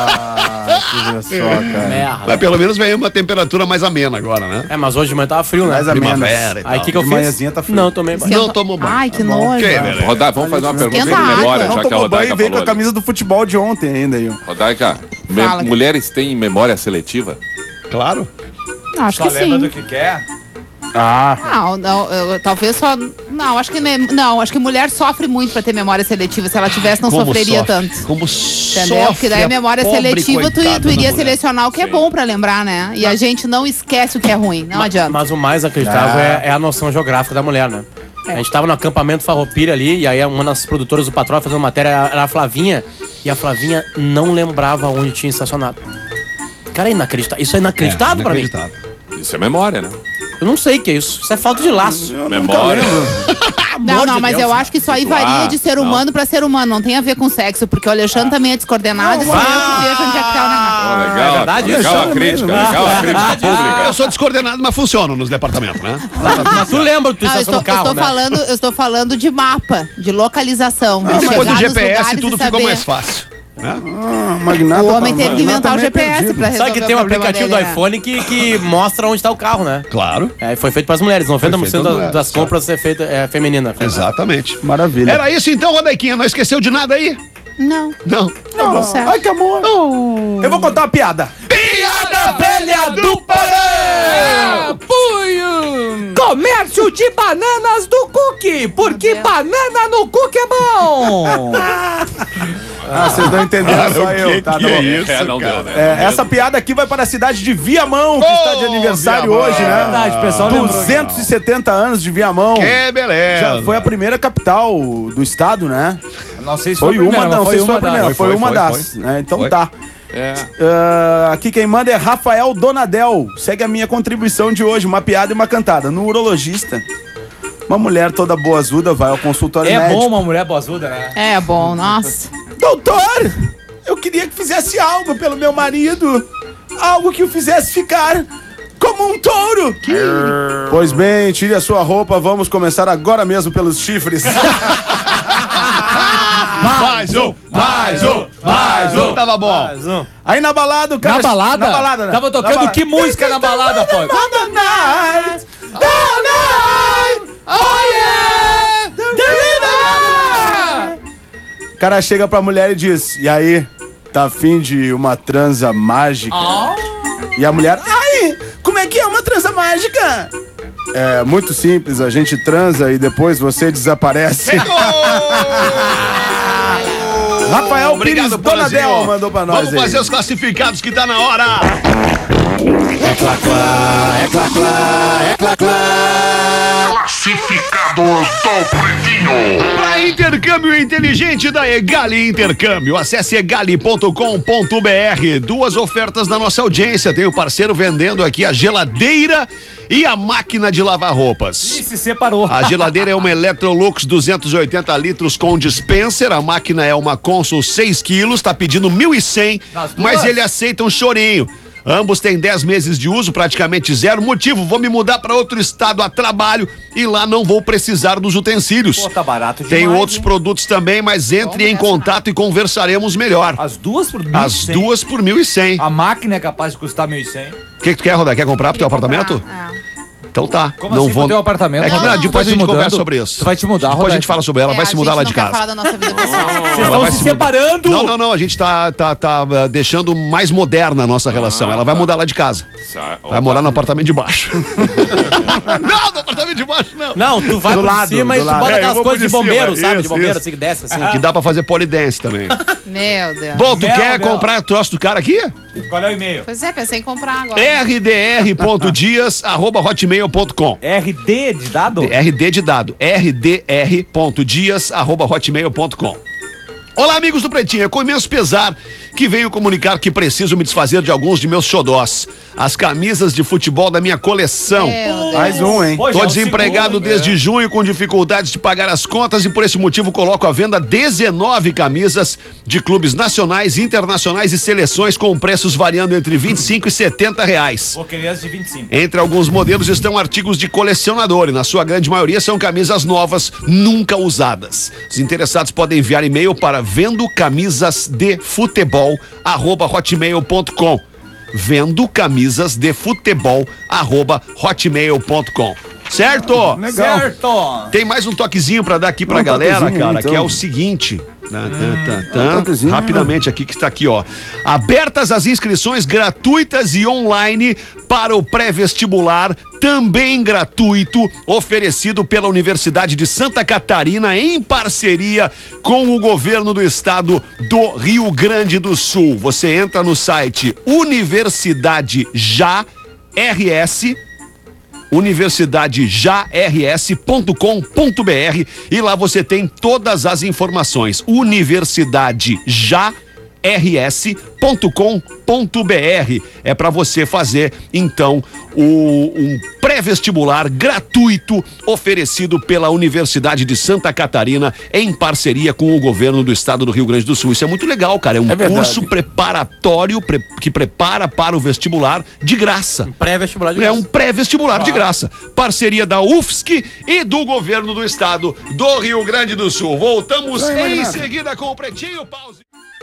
Merda. Mas pelo menos veio uma temperatura mais amena agora, né? É, mas hoje de manhã tava frio, né? Mais a menos. Primavera e tal. Aí o que, que eu De fiz? manhãzinha tá frio. Não, tomei banho. Não tomou banho. Ai, que Tá nojo. Ok, beleza. Rodaica, vamos fazer uma pergunta Esquenta de a água. memória, Não já que a tomou banho e Rodaica veio com falou. a camisa do futebol de ontem ainda aí. ó. Rodaica, me- Fala. mulheres têm memória seletiva? Claro. Acho que sim. que quer? Não, não, eu- talvez só. Não, acho que ne- não, acho que mulher sofre muito pra ter memória seletiva. Se ela tivesse, não Como sofreria sofre. tanto. Como Entendeu? Porque sofre daí a memória pobre seletiva, tu, coitada tu da iria mulher. selecionar o que é bom pra lembrar, né? E a gente não esquece o que é ruim. Não adianta. Mas o mais acreditável é, é a noção geográfica da mulher, né? A gente tava no acampamento Farroupilha ali, e aí uma das produtoras do Patrão fazendo matéria era a Flavinha, e a Flavinha não lembrava onde tinha estacionado. Cara, é inacreditável. Isso é inacreditável pra mim. Inacreditável. Isso é memória, né? Eu não sei o que é isso. Isso é falta de laço. Memória. Não, amor não, de mas Deus, eu né? acho que isso aí Tipo, varia ah, de ser não. humano pra ser humano. Não tem a ver com sexo, porque o Alexandre também é descoordenado e sou eu que vejo onde é que tá o negócio. Ó, legal, é verdade legal isso? a crítica, legal a crítica pública. Eu sou descoordenado, mas funciono nos departamentos, né? Mas tu lembra que tu Não, eu estacionou estou, no eu, carro, estou né? falando, eu estou falando de mapa, de localização. de E depois chegar do G nos P S lugares tudo e ficou saber. mais fácil. Né? Ah, Magnata, O homem teve que inventar o Magnata G P S meio pra resolver Sabe que tem um o problema aplicativo dele, do né? iPhone que, que mostra onde tá o carro, né? Claro. É, foi feito pras mulheres. noventa por cento Foi feito das, pras mulheres, das compras é feita é feminina. Exatamente. Maravilha. Era isso então, Rodaiquinha. Não esqueceu de nada aí? Não, Não. não, certo. Ai, que amor. Eu vou contar uma piada. Piada Velha do Pará! Punho! Comércio de bananas do cookie, porque Deus. banana no cookie é bom! Ah, vocês não entenderam, só o eu. que Tá, que tá é bom. isso, É, não cara? deu, né? É, essa piada aqui vai para a cidade de Viamão, que está de Ô, aniversário Viamão. hoje, né? Verdade, o pessoal lembrou. duzentos e setenta anos de Viamão. Que beleza. Já foi a primeira capital do estado, né? Não sei se Foi a uma, primeira, não, mas sei se foi a primeira, das. foi, Foi, uma foi, das. foi. né? Então Foi. tá. É. Ah, aqui quem manda é Rafael Donadel. Segue a minha contribuição de hoje, uma piada e uma cantada. No urologista, uma mulher toda boazuda vai ao consultório É médico. bom uma mulher boazuda, né? É bom, nossa. Doutor, eu queria que fizesse algo pelo meu marido. Algo que o fizesse ficar como um touro. Pois bem, tire a sua roupa. Vamos começar agora mesmo pelos chifres. Mais um, mais um, mais um. Tava bom. Mais um. Aí na balada, o cara... Na balada? Na balada, né? Tava Na tocando balada. que música na balada, pô? The night, the night, oh yeah, the night. O cara chega pra mulher e diz, e aí, tá afim de uma transa mágica? E a mulher, ai, como é que é uma transa mágica? É muito simples, a gente transa e depois você desaparece. Rafael Obrigado, Pires Donadel Porazinho. mandou pra nós. Vamos aí. fazer os classificados que tá na hora. É clá, clá, é clá, clá, é clá, clá. Classificados do Pretinho. Para intercâmbio inteligente da Egali Intercâmbio, acesse egali ponto com ponto br. Duas ofertas da nossa audiência. Tem o parceiro vendendo aqui a geladeira e a máquina de lavar roupas. E se separou. A geladeira é uma Electrolux duzentos e oitenta litros com dispenser. A máquina é uma Consul seis quilos, tá pedindo mil e cem, mas ele aceita um chorinho. Ambos têm dez meses de uso, praticamente zero. Motivo, vou me mudar para outro estado a trabalho e lá não vou precisar dos utensílios. Pô, tá barato demais. Tem outros hein? produtos também, mas entre em contato e conversaremos melhor. As duas por mil e As cem. duas por mil e cem. A máquina é capaz de custar mil e cem. O que, que tu quer, Rodar? Quer comprar pro teu apartamento? Ah. Então tá. Como não assim vou... pro teu apartamento? É que, Não, não, não, depois tá a gente mudando? conversa sobre isso. Tu vai te mudar, Depois a gente Rodaica. fala sobre ela, É, vai se mudar a lá gente de não quer casa. falar da nossa vida pessoal. Vocês Ela estão vai se se mudar. separando. Não, não, não, a gente tá, tá, tá uh, deixando mais moderna a nossa relação. Ela vai mudar lá de casa. Vai morar no apartamento de baixo. Não, no apartamento de baixo não. Não, tu vai Do por lado, cima e do tu lado. bota É, eu aquelas vou coisas de por de cima, bombeiro, sabe? isso, De bombeiro, isso. assim, que desce, assim. Que dá pra fazer polidense também. Meu Deus. Bom, tu Mel, quer Mel. comprar o troço do cara aqui? Qual é o e-mail? Pois é, pensei em comprar agora. r d r ponto dias arroba hotmail ponto com. R D de dado? R D de dado. r d r ponto dias arroba hotmail ponto com. Olá, amigos do Pretinho. É com imenso pesar que venho comunicar que preciso me desfazer de alguns de meus xodós. As camisas de futebol da minha coleção. Meu Deus. Mais um, hein? Pô, já Tô é o desempregado segundo, desde junho com dificuldades de pagar as contas e por esse motivo coloco à venda dezenove camisas de clubes nacionais, internacionais e seleções com preços variando entre vinte e cinco e setenta reais. Pô, queria as de vinte e cinco. Entre alguns modelos estão artigos de colecionador e na sua grande maioria são camisas novas, nunca usadas. Os interessados podem enviar e-mail para vendo camisas de futebol arroba hotmail ponto com. Vendo camisas de futebol arroba hotmail ponto com. Certo? Legal. Certo. Tem mais um toquezinho pra dar aqui pra Um galera, toquezinho, cara, então. que é o seguinte. Tá, tá, tá, um toquezinho. Rapidamente aqui que está aqui, ó. Abertas as inscrições gratuitas e online para o pré-vestibular, também gratuito, oferecido pela Universidade de Santa Catarina em parceria com o governo do estado do Rio Grande do Sul. Você entra no site Universidade Já R S universidade já r s ponto com ponto b r e lá você tem todas as informações. Universidade já r s ponto com ponto b r é para você fazer então o, um pré-vestibular gratuito oferecido pela Universidade de Santa Catarina em parceria com o governo do estado do Rio Grande do Sul. Isso é muito legal, cara. É um É verdade. curso preparatório pre- que prepara para o vestibular de graça. Pré-vestibular de É um pré-vestibular de graça. Parceria da U F S C e do governo do estado do Rio Grande do Sul. Voltamos em seguida com o Pretinho. Pause.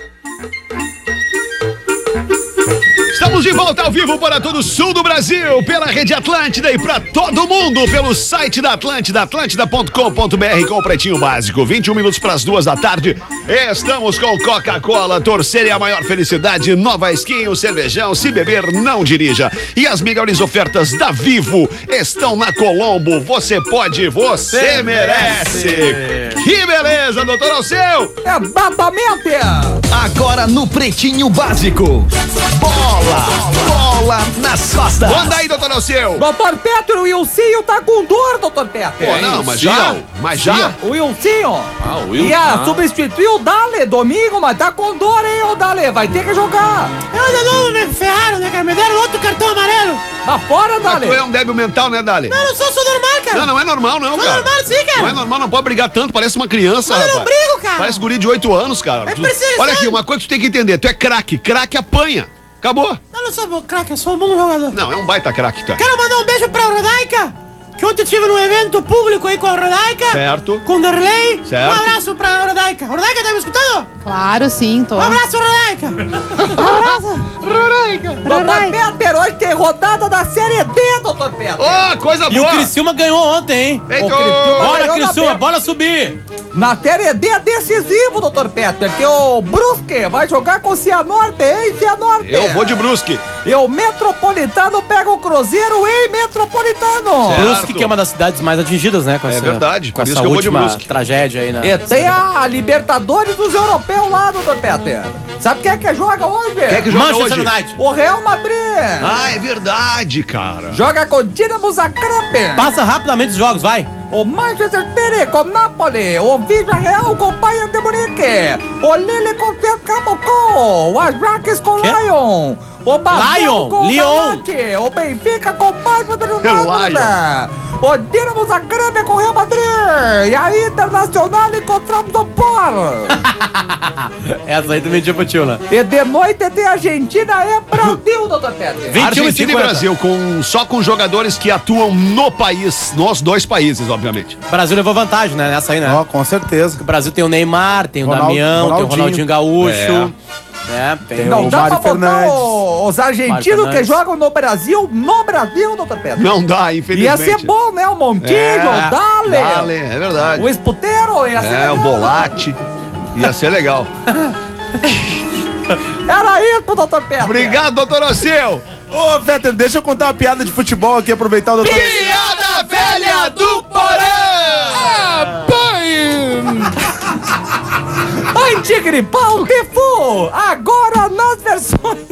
Estamos de volta ao vivo para todo o sul do Brasil, pela Rede Atlântida e para todo mundo pelo site da Atlântida, atlântida ponto com ponto b r com o Pretinho Básico. vinte e um minutos para as duas da tarde. Estamos com Coca-Cola, torcer é a maior felicidade. Nova Skin, o cervejão, se beber, não dirija. E as melhores ofertas da Vivo estão na Colombo. Você pode, você merece. Que beleza, doutor Alceu. Exatamente. Agora no Pretinho Básico. Bola! Bola nas costas! Manda aí, doutor Alceu. Doutor Petro, o Wilsinho tá com dor, doutor Petro. Pô, não, mas já, mas já. O Wilsinho. Ah, o Will. Ia Ah. substituir o Dale domingo, mas tá com dor, hein, o Dale. Vai ter que jogar. Eu de novo me ferraram, né, cara? Me deram outro cartão amarelo. Tá fora, Dale. Tu é um débil mental, né, Dali? Eu não sou, sou normal, cara. Não, não é normal, não, Sou cara. normal sim, cara. Não é normal, não pode brigar tanto, parece uma criança, Mas eu rapaz. não brigo, cara. Parece guri de oito anos, cara. É Tu- perseguição. Olha aqui, uma coisa que tu tem que entender, tu é craque, craque apanha. Acabou. Eu não sou bom craque, eu sou um bom jogador. Não, é um baita craque, tu é. Quero mandar um beijo pra Rodaica, que ontem eu estive num evento público aí com a Rodaica. Certo. Com o Derlei. Certo. Um abraço pra Rodaica. Rodaica, tá me escutando? Claro, sim, tô. Um abraço, Rodaica. Roraica. Roraica. doutor Peter, hoje tem rodada da Série D, doutor Peter. Ô, oh, coisa E boa. o Criciúma ganhou ontem, hein? Feito. Bora, Criciúma, bora subir. Na Série D é decisivo, doutor Peter, que o Brusque vai jogar com o Cianorte, hein, Cianorte? Eu vou de Brusque. E o Metropolitano pega o Cruzeiro em Metropolitano. Certo. Brusque, que é uma das cidades mais atingidas, né? Com É essa, verdade, com por isso essa que eu vou de última Brusque. tragédia aí, né? E tem a Libertadores dos Europeus lá, doutor Peter. Sabe quem é que joga hoje? Quem é que joga Manchester hoje? United. O Real Madrid. Ah, é verdade, cara. Joga com o Dinamo Zagreb. Passa rapidamente os jogos, vai. O Manchester City com Napoli. O Villarreal com Bayern de Munique. O Lille com C S K A Moscou. O Ajax com Quê? Lion. O Basel Lion, com Lyon. Galate. O Benfica com Manchester Lion. United. O Dinamo Zagreb com o Real Madrid. E a Internacional encontramos o Por. Essa aí tu mentiu pro tio, né? E de noite tem Argentina e Brasil, doutor Peter. vinte e um e Argentina e cinquenta. Brasil, com, só com jogadores que atuam no país, nos dois países, obviamente. O Brasil levou vantagem, né? Nessa aí, né? Ó, com certeza. O Brasil tem o Neymar, tem o Ronaldo- Damião, tem o Ronaldinho. Ronaldinho Gaúcho. É, tem, Tem o... Não o dá Mário pra botar Fernandes. o- os Mário argentinos que Fernandes. jogam no Brasil, no Brasil, doutor Pedro. Não dá, Ia infelizmente. ser bom, né? O Montilho, É, o Dale, Dale, é verdade. o Esputeiro, ia ser É, o legal. Bolate. Ia ser legal. Era isso, doutor Pedro. Obrigado, doutor Oceu. Ô, Peter, deixa eu contar uma piada de futebol aqui, aproveitar o doutor... Piada velha do Porã! Antigripal Tefu, agora nas versões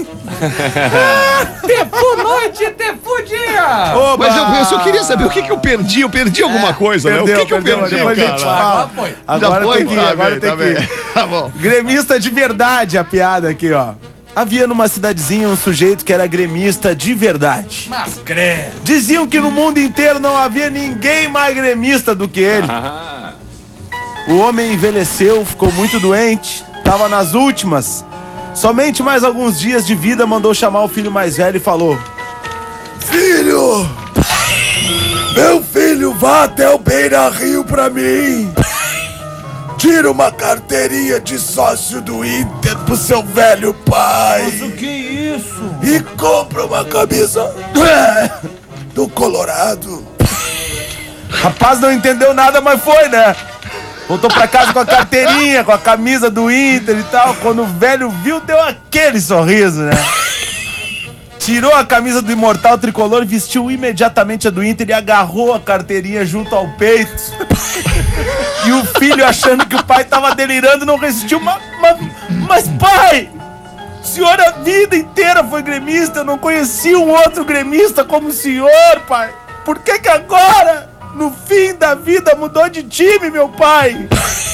Tefu noite, Tefu dia. Oba! Mas eu, eu só queria saber o que, que eu perdi. Eu perdi alguma coisa, né? O Perdeu, que, que eu perdeu, perdi, depois a gente cara? fala. Já foi. Agora Já foi? tem que ir, Tá agora bem, tem tá que bem. ir. Tá bom. Gremista de verdade, a piada aqui, ó. Havia numa cidadezinha um sujeito que era gremista de verdade. Mas crê. Diziam que no mundo inteiro não havia ninguém mais gremista do que ele. O homem envelheceu, ficou muito doente, tava nas últimas. Somente mais alguns dias de vida mandou chamar o filho mais velho e falou: Filho! Meu filho, vá até o Beira Rio pra mim! Tira uma carteirinha de sócio do Inter pro seu velho pai! Mas o que é isso? E compra uma camisa do Colorado! Rapaz não entendeu nada, mas foi, né? Voltou pra casa com a carteirinha, com a camisa do Inter e tal. Quando o velho viu, deu aquele sorriso, né? Tirou a camisa do Imortal Tricolor, vestiu imediatamente a do Inter e agarrou a carteirinha junto ao peito. E o filho, achando que o pai tava delirando, não resistiu. Mas, mas, mas pai, o senhor a vida inteira foi gremista, eu não conheci um outro gremista como o senhor, pai. Por que que agora, no fim da vida, mudou de time, meu pai?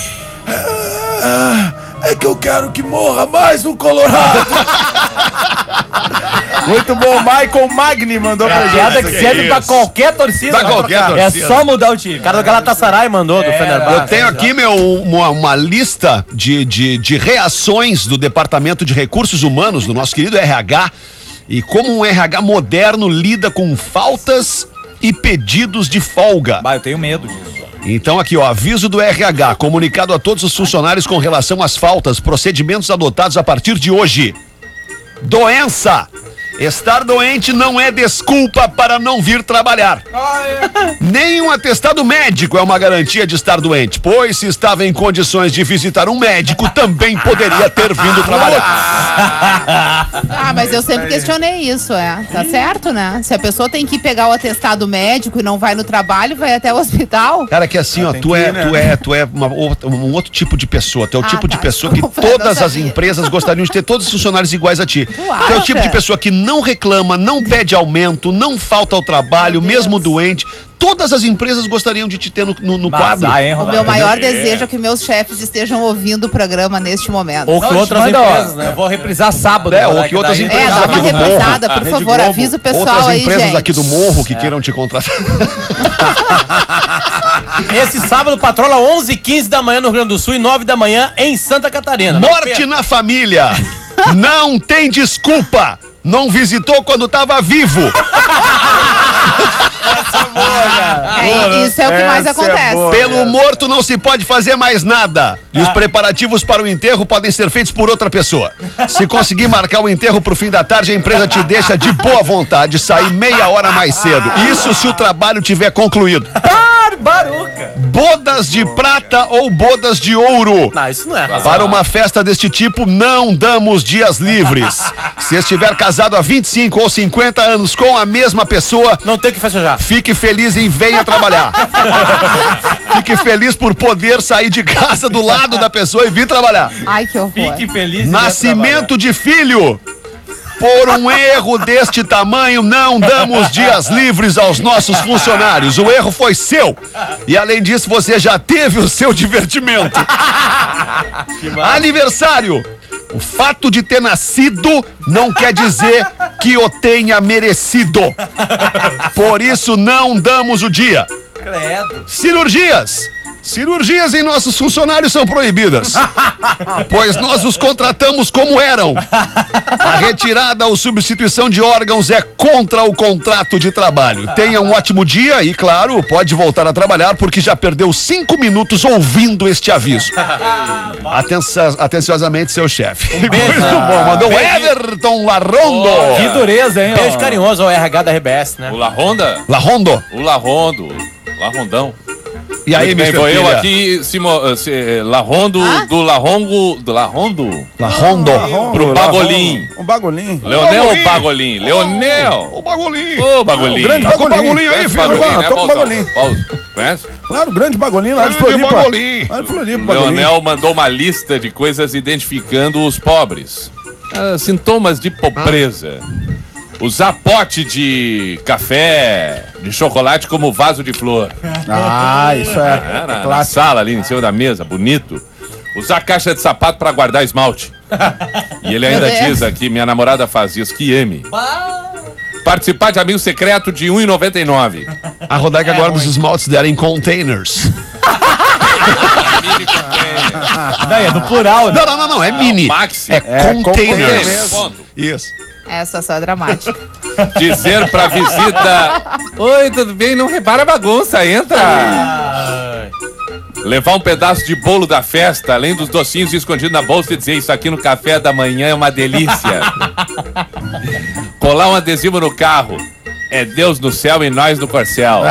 Ah, é que eu quero que morra mais um Colorado. Muito bom, Michael Magni mandou pra gente. piada que que serve isso. pra qualquer torcida. Pra qualquer É torcida. só mudar o time. O cara do Galatasaray mandou, do Fenerbahçe. Eu tenho aqui, meu, uma, uma lista de, de, de reações do Departamento de Recursos Humanos, do nosso querido R H, e como um R H moderno lida com faltas e pedidos de folga. Bah, eu tenho medo disso. Então aqui, ó, aviso do R H, comunicado a todos os funcionários com relação às faltas, procedimentos adotados a partir de hoje. Doença. Estar doente não é desculpa para não vir trabalhar. Nem um atestado médico é uma garantia de estar doente, pois se estava em condições de visitar um médico, também poderia ter vindo trabalhar. Ah, mas eu sempre questionei isso, é. Tá certo, né? Se a pessoa tem que pegar o atestado médico e não vai no trabalho, vai até o hospital. Cara, que assim, ó, tu é, tu é, tu é uma outra- um outro tipo de pessoa. Tu é o Ah, tipo de tá, pessoa que desculpa, todas não as sabia. empresas gostariam de ter todos os funcionários iguais a ti. Tu, é o tipo acha? de pessoa que não reclama, não pede aumento, não falta ao trabalho, mesmo doente. Todas as empresas gostariam de te ter no, no, no quadro. O meu maior desejo é que meus chefes estejam ouvindo o programa neste momento. Ou que outras empresas, né? Eu vou reprisar sábado. É, ou né, que outras daí- empresas É, dá aqui uma do Morro. reprisada, por Rede favor, Globo. avisa o pessoal Outras aí, empresas gente. aqui do Morro que queiram te contratar. Esse sábado, patrola onze e quinze da manhã no Rio Grande do Sul e nove da manhã em Santa Catarina. Morte na família. Não tem desculpa. Não visitou quando tava vivo. É, isso é o que mais Essa é acontece. boa. Pelo morto não se pode fazer mais nada. E os preparativos para o enterro podem ser feitos por outra pessoa. Se conseguir marcar o enterro pro fim da tarde, a empresa te deixa de boa vontade sair meia hora mais cedo. Isso se o trabalho tiver concluído. Baruca. Bodas de prata ou bodas de ouro. Não, isso não é. Para uma festa deste tipo, não damos dias livres. Se estiver casado há vinte e cinco ou cinquenta anos com a mesma pessoa, Não tem o que festejar. fique feliz e venha trabalhar. Fique feliz por poder sair de casa do lado da pessoa e vir trabalhar. Ai, que horror. Fique feliz. e Nascimento de filho. Por um erro deste tamanho, não damos dias livres aos nossos funcionários. O erro foi seu. E além disso, você já teve o seu divertimento. Aniversário. O fato de ter nascido não quer dizer que o tenha merecido. Por isso, não damos o dia. Credo. Cirurgias. Cirurgias em nossos funcionários são proibidas, pois nós os contratamos como eram. A retirada ou substituição de órgãos é contra o contrato de trabalho. Tenha um ótimo dia e, claro, pode voltar a trabalhar porque já perdeu cinco minutos ouvindo este aviso. Atença, atenciosamente, seu chefe. Muito bom. Mandou o Everton Larrondo. Que dureza, hein? ó. Beijo carinhoso ao R H da R B S, né? O La Honda? Larrondo. O La Rondo. La Rondão. E aí, Muito bem, mister vou eu Pilha? aqui, Simo, se, La Rondo, do La Rongo, do La Rondo, Larrondo. pro Bagolim. Um bagulhinho. Leonel ou Bagolim? Leonel. O bagulhinho. Ô, Bagolim. grande Tá com o bagulhinho aí, Conhece filho. Bagolim, né, Tô com Paulzão? Bagolim. Paulo, conhece? Claro, grande bagulhinho lá de Grande Floripa. Bagolim. Lá de Floripa, bagulhinho. Leonel mandou uma lista de coisas identificando os pobres. Ah, sintomas de pobreza. Usar pote de café, de chocolate como vaso de flor. Ah, isso é, É, na, é na clássico. sala ali em cima da mesa, bonito. Usar caixa de sapato pra guardar esmalte. E ele ainda Meu Deus. diz aqui, minha namorada faz isso, que M. Participar de amigo secreto de um e noventa e nove. A Rodaica agora dos esmaltes dela em containers. Não, é do plural, né? Não, não, não, não, é mini. Maxi. É, É, containers. containers. Ponto. Isso. Essa só é dramática. Dizer pra visita: oi, tudo bem? Não repara a bagunça, entra. Levar um pedaço de bolo da festa, além dos docinhos escondidos na bolsa e dizer: isso aqui no café da manhã é uma delícia. Colar um adesivo no carro: é Deus no céu e nós no corcel.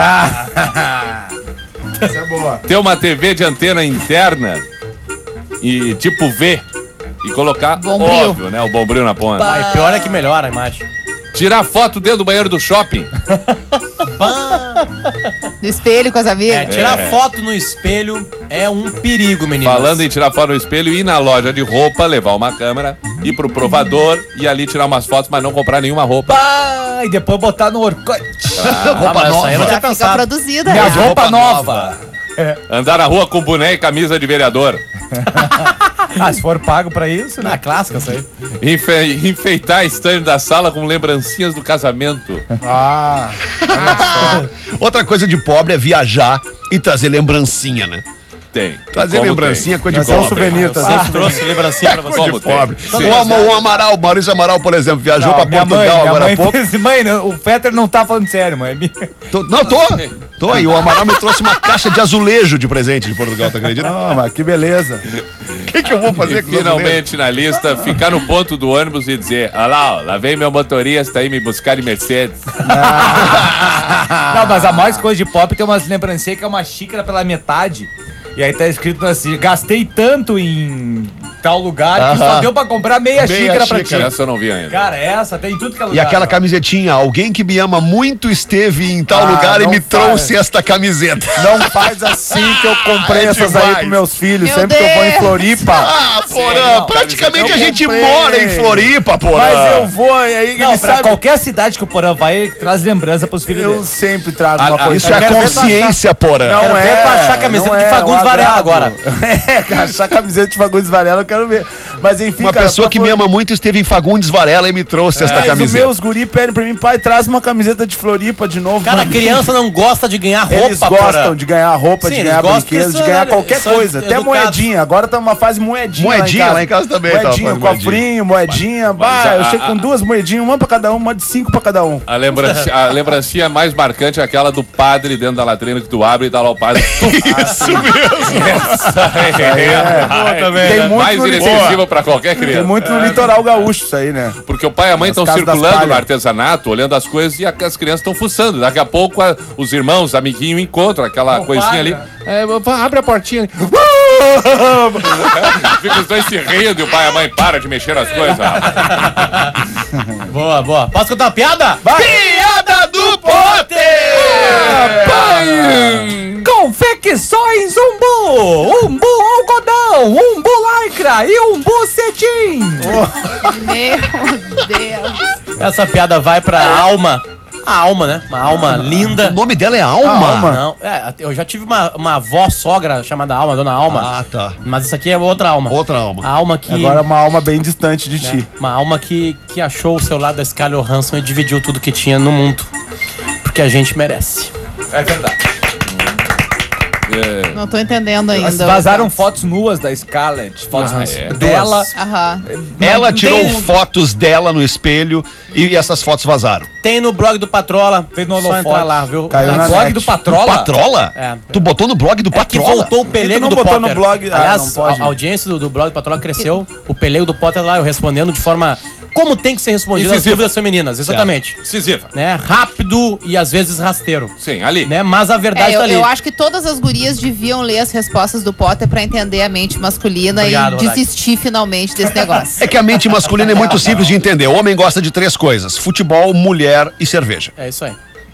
Essa é boa. Ter uma T V de antena interna e tipo V e colocar, Bombril. óbvio, né? O bombril na ponta. Ai, pior é que melhora a imagem. Tirar foto dentro do banheiro do shopping. No espelho com as É, amigas. tirar É. foto no espelho é um perigo, meninas. Falando em tirar foto no espelho, ir na loja de roupa, levar uma câmera, ir pro provador e ali tirar umas fotos, mas não comprar nenhuma roupa. Ah, e depois botar no Orkut. Ah, mas essa aí eu não Já tinha fica pensado. produzida. Minha né? roupa nova. Andar na rua com boné e camisa de vereador. Ah, se for pago pra isso, né? Na clássica, essa aí. Enfe- enfeitar a estante da sala com lembrancinhas do casamento. Ah, Outra coisa de pobre é viajar e trazer lembrancinha, né? Tem. Trazer Como lembrancinha é coisa de mas é um pobre. souvenir, tá? Sempre trouxe lembrancinha pra você. Coisa de Como tem? pobre. Sim. O, Ama- o Amaral, o Maurício Amaral, por exemplo, viajou pra minha Portugal mãe, minha agora há mãe pouco. fez- mãe, não, o Peter não tá falando sério, mãe. Tô- não, tô. Tô aí. O Amaral me trouxe uma caixa de azulejo de presente de Portugal, tá acreditando? não, mas que beleza. O que, que eu vou fazer E com os azulejos? finalmente na lista, ficar no ponto do ônibus e dizer: olha lá, ó, lá vem meu motorista aí me buscar de Mercedes. Não, mas a mais coisa de pop tem umas lembrancinhas que é uma xícara pela metade. E aí tá escrito assim, gastei tanto em tal lugar que só Aham. deu pra comprar meia, Meia xícara pra ti. xícara. Essa eu não vi ainda. Cara, essa tem em tudo que é lugar. E aquela ó. camisetinha, alguém que me ama muito esteve em tal Ah, lugar e não me faz. trouxe esta camiseta. Não faz assim que eu comprei É essas aí demais. pros meus filhos, Meu sempre que eu vou em Deus. Floripa. Ah, Porã, não, praticamente eu a gente comprei. mora em Floripa, Porã. Mas eu vou, e aí Não, ele pra sabe. qualquer cidade que o Porã vai, ele traz lembrança pros filhos Eu dele. sempre trago Ah, uma ah, coisa. Isso é a quero ver tu consciência, Porã. Não Quero é, ver tu achar a camiseta não de é, Fagundes um Varela agrado. agora. É, achar a camiseta de Fagundes Varela quero ver. Mas enfim, Uma cara, pessoa que me ama muito esteve em Fagundes Varela e me trouxe esta Mas os camiseta. meus guri pedem pra mim, pai, traz uma camiseta de Floripa de novo. Cara, a pra criança mim. não gosta de ganhar roupa, Eles gostam Porã. de ganhar roupa, Sim, de eles ganhar gostam brinquedos, porque de ganhar são- qualquer são coisa. Até educados. moedinha. Agora tá uma fase moedinha. Moedinha, lá lá em casa também tava Moedinha, fazendo moedinha. cofrinho, moedinha. Bah, a- eu chego com duas moedinhas, uma pra cada um, uma de cinco pra cada um. A lembrancinha, a lembrancinha mais marcante é aquela do padre dentro da latrina que tu abre e tá lá o padre. Isso mesmo. Essa é, Boa também, é né? mais Tem muito no- inexcessível pra qualquer Tem criança. muito no litoral gaúcho isso aí, né? Porque o pai e a mãe Nas estão casas das circulando palhas. no artesanato, olhando as coisas e a- as crianças estão fuçando. Daqui a pouco a- os irmãos, amiguinhos encontram aquela coisinha ali. É, vá, abre a portinha. Fica os dois se rindo e o pai e a mãe param de mexer nas coisas. Boa, boa. Posso contar uma piada? Piada do Potter! Confecções Umbu! Umbu algodão, Umbu lycra e Umbu cetim! Meu Deus. Essa piada vai pra alma. A alma, né? Uma alma linda. O nome dela é Alma? Alma. Não, é, eu já tive uma, uma avó sogra chamada Alma, Dona Alma. Ah, tá. Mas isso aqui é outra alma. Outra alma. A alma que. Agora é uma alma bem distante de ti. Uma alma que, que achou o seu lado da Scarlett Johansson e dividiu tudo que tinha no mundo. Porque a gente merece. É verdade. Não tô entendendo ainda. Vazaram fotos nuas da Scarlett, fotos Ah, é. é. dela. Aham. Ela Não tirou tem- fotos dela no espelho e essas fotos vazaram. Tem no blog do Patrola. Tem no Só holofote. entrar lá, viu? Caiu É na blog net. do Patrola? Patrola? É. Tu botou no blog do É que Patrola? voltou o pelego não do botou Potter. no blog? Ah, Aliás, não pode. a, a audiência do, do blog do Patrola cresceu. O pelego do Potter lá, eu respondendo de forma... Como tem que ser respondido as Incisiva. dúvidas femininas, exatamente. Decisiva. Né? Rápido e às vezes rasteiro. Sim, ali. Né? Mas a verdade É, eu, tá ali. eu acho que todas as gurias deviam ler as respostas do Potter pra entender a mente masculina Obrigado, e Rodaica. desistir finalmente desse negócio. É que a mente masculina é muito simples de entender. O homem gosta de três coisas: futebol, mulher e cerveja. É isso aí.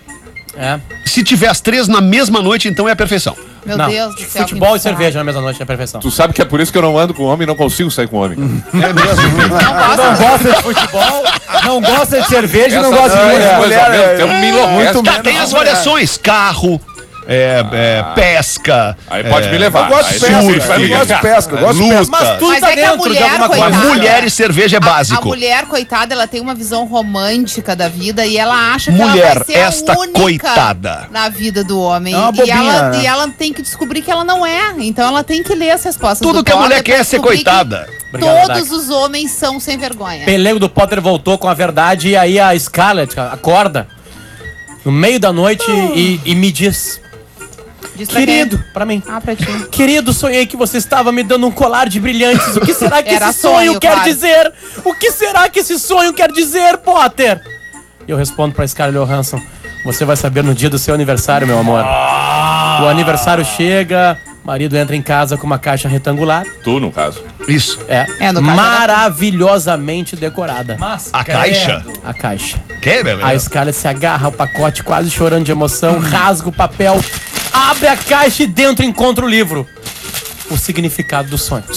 É. Se tiver as três na mesma noite, então é a perfeição. Meu Não, Deus do céu. futebol que e cerveja na mesma noite na perfeição. Tu sabe que é por isso que eu não ando com homem e não consigo sair com homem. É mesmo? Não gosta de futebol, não gosta de cerveja e não Essa gosta de não é mulher. coisa mulher, mesmo, é, tem um me enlouquece. muito Tá, menos tem as mulher. variações: carro, é, é, pesca. Aí pode é, me levar. Eu gosto de Aí pesca, sim, eu vai me gosto de ligar. pesca, eu gosto de pesca. Mas tudo Mas tá é que a dentro de mulher, alguma coisa. Mas coitada, mulher e cerveja é A, a básico. mulher, coitada, ela tem uma visão romântica da vida e ela acha que Mulher, ela vai ser esta a única coitada. na vida do homem. É uma e, bobinha, ela, né? e ela tem que descobrir que ela não é. Então ela tem que ler as respostas Tudo do que a Potter mulher pra quer é ser descobrir que coitada. Obrigado, Todos Daca. os homens são sem vergonha. Pelego do Potter voltou com a verdade e aí a Scarlett acorda no meio da noite e, e me diz: Diz pra querido, quem? pra mim. Ah, pra ti. Querido, sonhei que você estava me dando um colar de brilhantes. O que será que Era esse sonho, sonho, quer claro. dizer? O que será que esse sonho quer dizer, Potter? E eu respondo pra Scarlett Johansson: você vai saber no dia do seu aniversário, meu amor. O aniversário chega, marido entra em casa com uma caixa retangular. Tu, no caso. Isso. É, É, no caso maravilhosamente decorada. Mas, A caixa? A caixa. Que, bebê? A Scarlett se agarra ao pacote, quase chorando de emoção, rasga o papel, abre a caixa e dentro encontra o livro. O significado dos sonhos.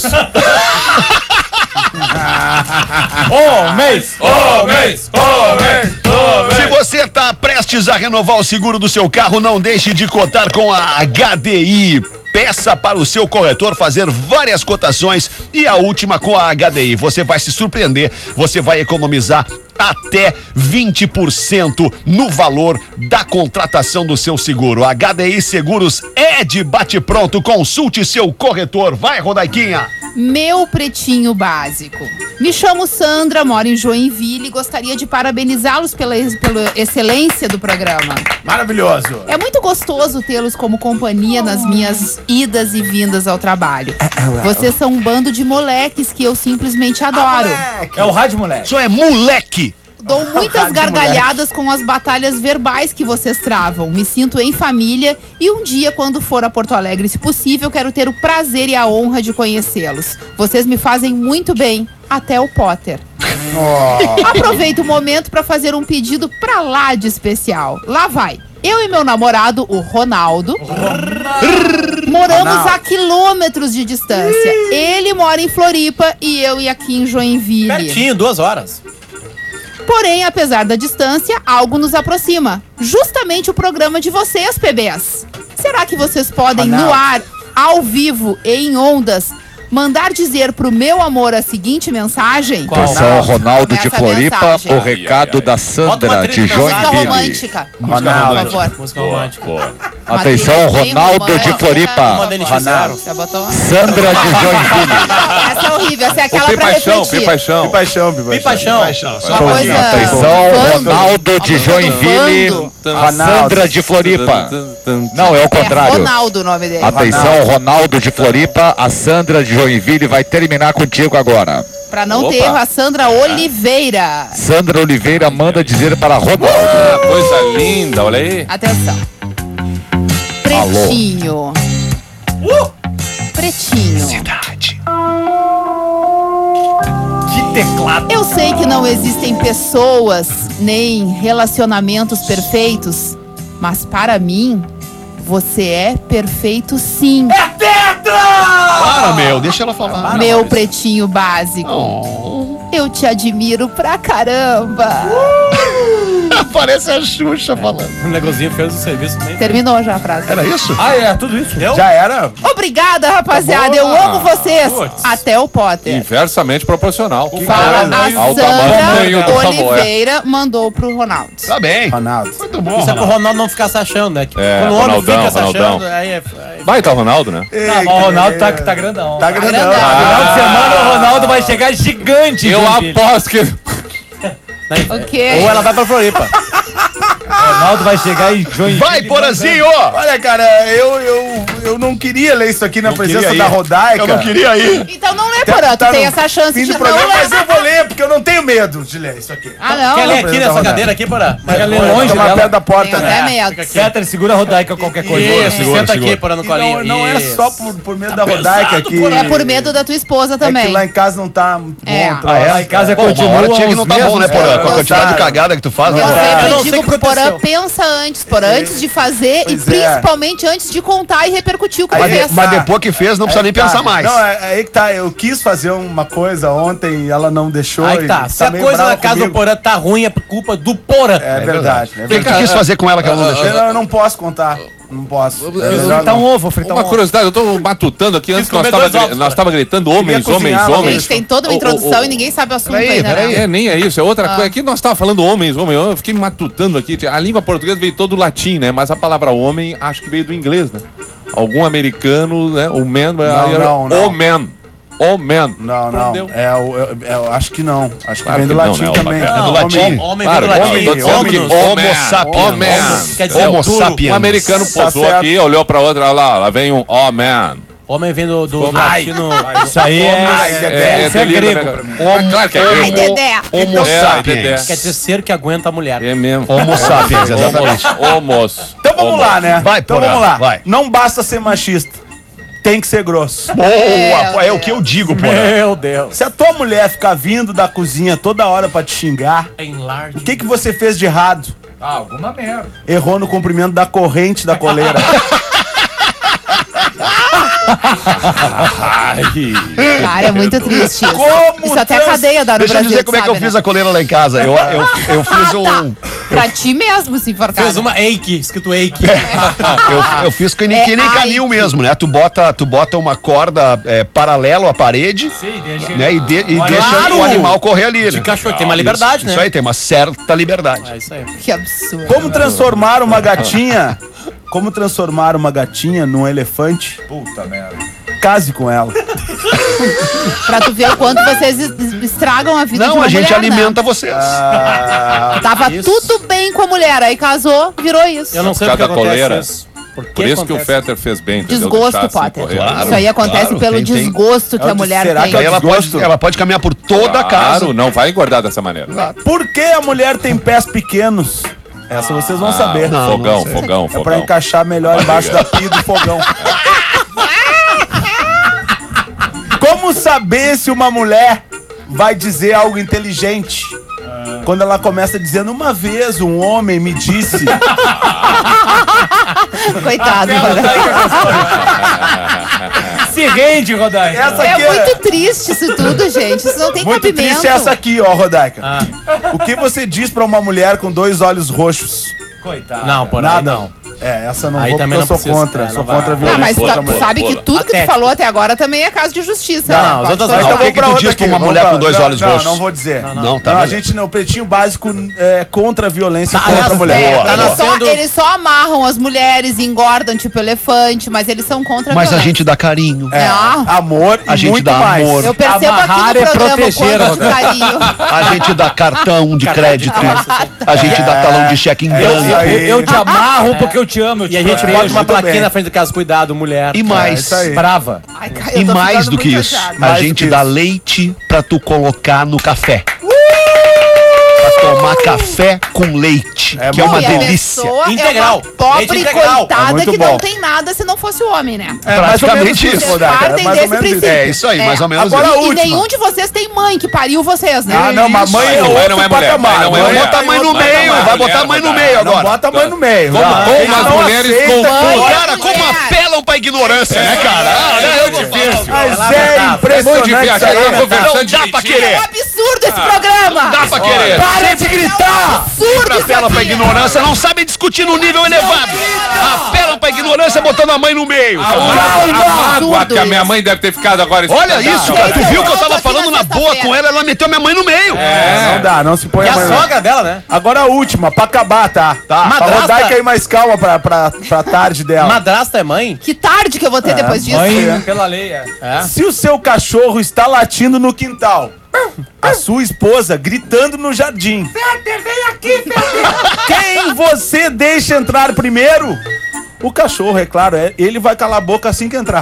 Homens! Homens! Homens! Se você está prestes a renovar o seguro do seu carro, não deixe de cotar com a H D I. Peça para o seu corretor fazer várias cotações e a última com a H D I. Você vai se surpreender, você vai economizar até vinte por cento no valor da contratação do seu seguro. A H D I Seguros é de bate-pronto. Consulte seu corretor. Vai, Rodaiquinha! Meu pretinho básico. Me chamo Sandra, moro em Joinville e gostaria de parabenizá-los pela, pela excelência do programa. Maravilhoso. É muito gostoso tê-los como companhia nas minhas idas e vindas ao trabalho. Vocês são um bando de moleques que eu simplesmente adoro. É o rádio, moleque. Isso é moleque! Dou muitas gargalhadas com as batalhas verbais que vocês travam. Me sinto em família e um dia, quando for a Porto Alegre, se possível, quero ter o prazer e a honra de conhecê-los. Vocês me fazem muito bem, até o Potter. Aproveito o momento para fazer um pedido pra lá de especial. Lá vai. Eu e meu namorado, o Ronaldo, moramos a quilômetros de distância. Ele mora em Floripa e eu e aqui em Joinville. Pertinho, duas horas. Porém, apesar da distância, algo nos aproxima. Justamente o programa de vocês, P Bs. Será que vocês podem, no ar, ao vivo e em ondas, mandar dizer pro meu amor a seguinte mensagem. Atenção, Ronaldo de Começa a Floripa, mensagem. o recado da Sandra de Música Joinville. romântica. Ronaldo. Por favor. Música romântica. Atenção, Uma trilha bem Ronaldo de romântica. Floripa. Uma D N X zero. Já botou? Sandra de Joinville. Não, essa é horrível. Essa é aquela Pi pra paixão, refletir. pi paixão. Que paixão, Pi Pi paixão. Uma coisa... Atenção, Fando. Ronaldo de Joinville. A Sandra de Floripa. Não, é o É contrário. Ronaldo o nome dele. Atenção, Ronaldo de Floripa. A Sandra de Joinville vai terminar contigo agora. Pra não Opa. ter erro, a Sandra Oliveira. Sandra Oliveira manda dizer para Ronaldo. Ah, coisa linda, olha aí. Atenção. Pretinho. Pretinho. Que teclado. Eu sei que não existem pessoas nem relacionamentos perfeitos, mas para mim, você é perfeito sim. Para, meu, deixa ela falar. Meu pretinho básico. Oh. Eu te admiro pra caramba. Parece a Xuxa falando. O negocinho fez o serviço bem. Terminou já a frase. Era isso? Ah, é, tudo isso. Eu? Já era? Obrigada, rapaziada. Eu amo vocês. Putz. Até o Potter. Inversamente proporcional. Fala, a Ao tamanho do Sandra favor. Oliveira mandou pro Ronaldo. Tá bem. Ronaldo. Muito bom. Isso é pro Ronaldo não ficar se achando, né? Que É, quando o homem Ronaldão, fica se achando, Ronaldão. aí é. aí- Vai, tá o Ronaldo, né? Não, mas o Ronaldo tá, tá grandão. Tá grandão. grandão. Final de semana o Ronaldo vai chegar gigante. Eu Joinville. aposto que... O quê? Ou ela vai pra Floripa. O Ronaldo vai chegar em Joinville. Vai, Porazinho! Olha, cara, eu, eu, eu não queria ler isso aqui na presença queria da ir. Rodaica. Eu não queria ir. Então não lê, Tá- Porã. Tu tá tem no essa chance fim de do não programa, ler. mas eu vou ler, porque eu não tenho medo de ler isso aqui. Ah, não. Quer ler aqui apresenta nessa a rodada. cadeira aqui, Porã? Quer ler longe Tomar dela? perto da porta, Tenho né? até medo. Peter, segura a Rodaica qualquer coisa. Isso, segura, senta segura. aqui, Porã, no E colinho. não, não é Isso. só por, por medo da Rodaica que... É por medo da tua esposa É também. que lá em casa não tá muito É. bom. Ah, é? Lá em casa Pô, uma continua hora tinha que não os tá bom, né, mesmos, Porã? é, Com a quantidade de exato. cagada que tu faz, Eu né? Eu sempre não sei digo o que pro Porã, aconteceu. pensa antes, Porã, antes de fazer Pois e é. principalmente antes de contar e repercutir o que Mas, fez. de- mas depois que fez, não precisa nem Aí tá. pensar mais. Não, é, é aí que tá. Eu quis fazer uma coisa ontem e ela não deixou. Aí e tá. Se a meio coisa brava da casa do comigo. Porã tá ruim, é por culpa do Porã. É, verdade. É O que que tu verdade. quis fazer com ela que ela não deixou? Eu, eu não posso contar. Não posso. É melhor Fritar um não. ovo, fritar um Uma ovo. curiosidade, eu tô matutando aqui antes que nós comer tava, dois ovos, gri- nós cara. tava gritando homens, Queria homens, cozinhar, homens. Gente, tem toda uma Ô, ô, introdução ô, e ninguém sabe o assunto Peraí, ainda, peraí. né? É, nem é isso, é outra Ah. coisa. Aqui nós tava falando homens, homens, eu fiquei matutando aqui. A língua portuguesa veio todo latim, né? Mas a palavra homem acho que veio do inglês, né? Algum americano, né? O man, aí era não, não. o man. O man. Não, não. Entendeu? É, eu, eu- eu acho que não. Acho que Claro vem do que não, latim né, também. Alba? É do Não, latim. homem- Homem Claro, vem do latim. homem, tô dizendo que Homem, homo Homo sapiens. Homem. Quer dizer, Homo duro. sapiens. Um americano Tá posou certo. aqui, olhou pra outra, olha lá, lá vem um oh man. Homem vem do, do Ai. latino. Isso aí é, Ai, é, isso é delírio, grego né, pra mim. cara? Ah, claro que é Ai, grego. Dedé. Homo É, sapiens. Dedé. Quer dizer, ser que aguenta a mulher. É mesmo. Homo sapiens, exatamente. Homos. Então vamos Homos. lá, né? Vai, então Porã, vamos lá. vai. Não basta ser machista. Tem que ser grosso. Boa, é o que eu digo, Porã. Meu Deus. Se a tua mulher ficar vindo da cozinha toda hora pra te xingar, o que que você fez de errado? Ah, alguma merda. Errou no comprimento da corrente da coleira. Cara, é muito triste isso. Como Isso até trans- cadeia dá no Deixa eu Brasil, dizer como é que eu sabe, fiz né? a coleira lá em casa. Eu, eu, eu fiz um. Pra ti mesmo se enforcar. Fez uma Eike, escrito Eike. Eu, eu fiz que nem, É, que nem ai. canil mesmo, né? Tu bota, tu bota uma corda é, paralelo à parede, Sim, deixa né? E, de- e Olha, deixa claro! o animal correr ali, né? De cachorro, tem uma liberdade, Isso né? aí, tem uma certa liberdade. É isso aí. Que absurdo. Como transformar uma gatinha? Como transformar uma gatinha num elefante? Puta merda. Case com ela. Pra tu ver o quanto vocês es- estragam a vida de Não, uma a gente mulher, alimenta vocês. Ah, Tava Isso. tudo bem com a mulher, aí casou, virou isso. Eu não sei Cada porque acontece coleira. isso. Por que Por isso que o acontece? Fetter fez bem, entendeu? Desgosto, Deixar assim Potter. correr. Claro. Isso aí acontece claro, pelo tem- tem- desgosto que Eu a mulher será tem. que Aí ela Desgosto. pode, ela pode caminhar por toda a casa. Claro, não vai engordar dessa maneira. Por que a mulher tem pés pequenos? Essa vocês vão Ah, saber. Não, fogão, não sei. fogão, É pra fogão. encaixar melhor embaixo da pia do fogão. Como saber se uma mulher vai dizer algo inteligente? Quando ela começa dizendo, uma vez um homem me disse. Coitado, mano. Se rende, Rodaica. Essa É aqui muito triste isso tudo, gente. Isso não tem Muito cabimento. triste essa aqui, ó, Rodaica. O que você diz pra uma mulher com dois olhos roxos? Coitado. Não, por aí Nada. não. É, essa não Aí vou porque também eu não sou precisa. contra. É, sou não vai. contra a Não, violência. mas tu, contra a tu mulher. sabe que tudo que tu Atlético. falou até agora também é caso de justiça. Não, né? as Pode outras falar. não. Então, o que que tu outra diz pra aqui, uma vamos mulher pra- com dois não, olhos não, roxos? Não, vou dizer. Não, Não, não. Não, tá a beleza. gente não. Pretinho básico é contra a violência Tá, contra a aliás, mulher. É, Boa, eles, boa. só, Nascendo- eles só amarram as mulheres e engordam tipo elefante, mas eles são contra a Mas a violência. gente dá carinho. É, Ah. amor A e gente muito dá mais. amor. Eu percebo Amarrar aqui no é programa proteger, quanto de carinho. A gente dá cartão de crédito. A gente dá talão de cheque em É branco. isso aí. Eu te amarro porque eu te amo. Eu te E a gente protejo. bota uma muito plaquinha bem. na frente do caso, cuidado, mulher. E É mais. isso aí. Brava. Ai, cara, eu E tô mais ficando do que muito isso, chateada. a Mais do gente que dá isso. leite pra tu colocar no café. Pra tomar café com leite, É que é uma E a delícia. pessoa Integral. É uma Leite pobre integral. coitada É muito que bom. não tem nada se não fosse o homem, né? É mais ou menos praticamente isso, isso. Vocês Rodaica, é partem mais ou desse menos isso. princípio. É isso aí, É. mais ou menos Agora isso. a E última. nenhum de vocês tem mãe que pariu vocês, né? Ah, não, mas mãe é Mãe outro não é mulher, patamar. mãe não é Vai mulher. botar a mãe no Vai meio, botar vai botar a mulher, mãe no vai. meio Não agora. bota a mãe no meio. Como- Não, como eles as não mulheres aceitam confundem. que- Cara, como apelam pra ignorância, né, cara? Ah, né, eu vou falar. Mas é impressionante. É muito isso aí. difícil, Não conversando dá pra direitinho. querer. É um absurdo esse programa! Dá pra querer. Para de É um gritar! absurdo Pra isso apela pra aqui. ignorância, não sabem discutir no nível elevado. Apelam pra ignorância botando a mãe no meio. A, a, a mágoa que a minha isso. mãe deve ter ficado agora. Olha escutando. isso, cara. Tu viu que eu tava Aqui falando na na boa sexta-feira. com ela, ela meteu minha mãe no meio. É, não dá, não se põe E a a mãe no- sogra dela, né? Agora a última, pra acabar, tá? Tá. Pra Madrasta. Rodaica aí mais calma pra, pra, pra tarde dela. Madrasta é mãe? Que tarde que eu vou ter depois disso. Mãe, pela lei, é. É. Se o seu cachorro está latindo no quintal, a sua esposa gritando no jardim. Fetter, vem aqui, Fetter! Quem você deixa entrar primeiro? O cachorro, é claro. é- Ele vai calar a boca assim que entrar.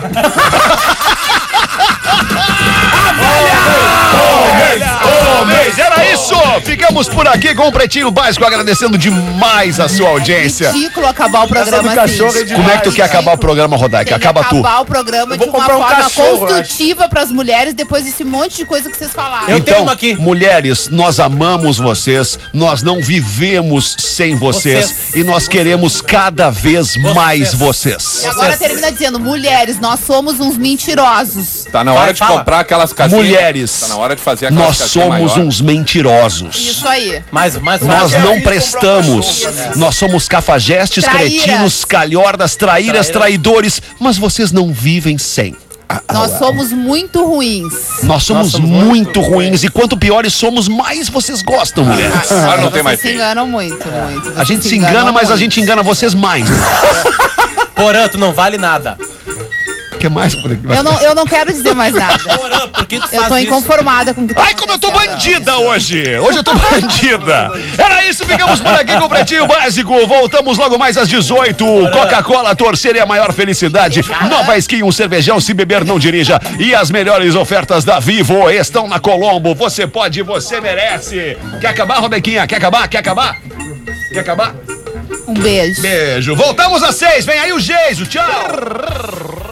Ô, mês, era isso! Ficamos por aqui com o Pretinho Básico, agradecendo demais a sua audiência. Ridículo acabar o Essa programa do cachorro assim. é demais. Como é que tu quer acabar o programa, Rodaica? Tem que Acaba tu. acabar o programa Eu de vou uma comprar um forma cachorro, eu construtiva pras mulheres depois desse monte de coisa que vocês falaram. Eu tenho Então, uma aqui. mulheres, nós amamos vocês, nós não vivemos sem vocês, Vocês. e nós queremos cada vez mais vocês. E agora termina dizendo, mulheres, nós somos uns mentirosos. Tá na hora Vai, de fala. comprar aquelas casinhas. Mulheres, Tá na hora de fazer aquelas nós casinhas somos maior. uns mentirosos. Isso aí. Mais, mais, Nós mais. não prestamos. Nós somos cafajestes, Traíras. cretinos, calhordas, traíras, traidores, mas vocês não vivem sem. Nós somos muito ruins. Nós somos somos muito ruins e quanto piores somos, mais vocês gostam, mulheres. Agora não tem mais Vocês se fim. enganam muito, muito. A Vocês gente se enganam engana, mas a muito. gente engana vocês mais. Porã, tu não vale nada. O que mais por aqui? Eu não, eu não quero dizer mais nada. Porã, por que tu Eu faz tô isso? inconformada com o que tá Ai, como eu tô acontecendo. bandida hoje! Hoje eu tô bandida! Era isso, ficamos por aqui com o Pretinho Básico. Voltamos logo mais às dezoito. Coca-Cola, torcer é a maior felicidade. Nova Skin, um cervejão, se beber não dirija. E as melhores ofertas da Vivo estão na Colombo. Você pode, você merece. Quer acabar, Rodequinha? Quer acabar? Quer acabar? Quer acabar? Um beijo. Beijo. Voltamos às seis. Vem aí o Geiso. Tchau.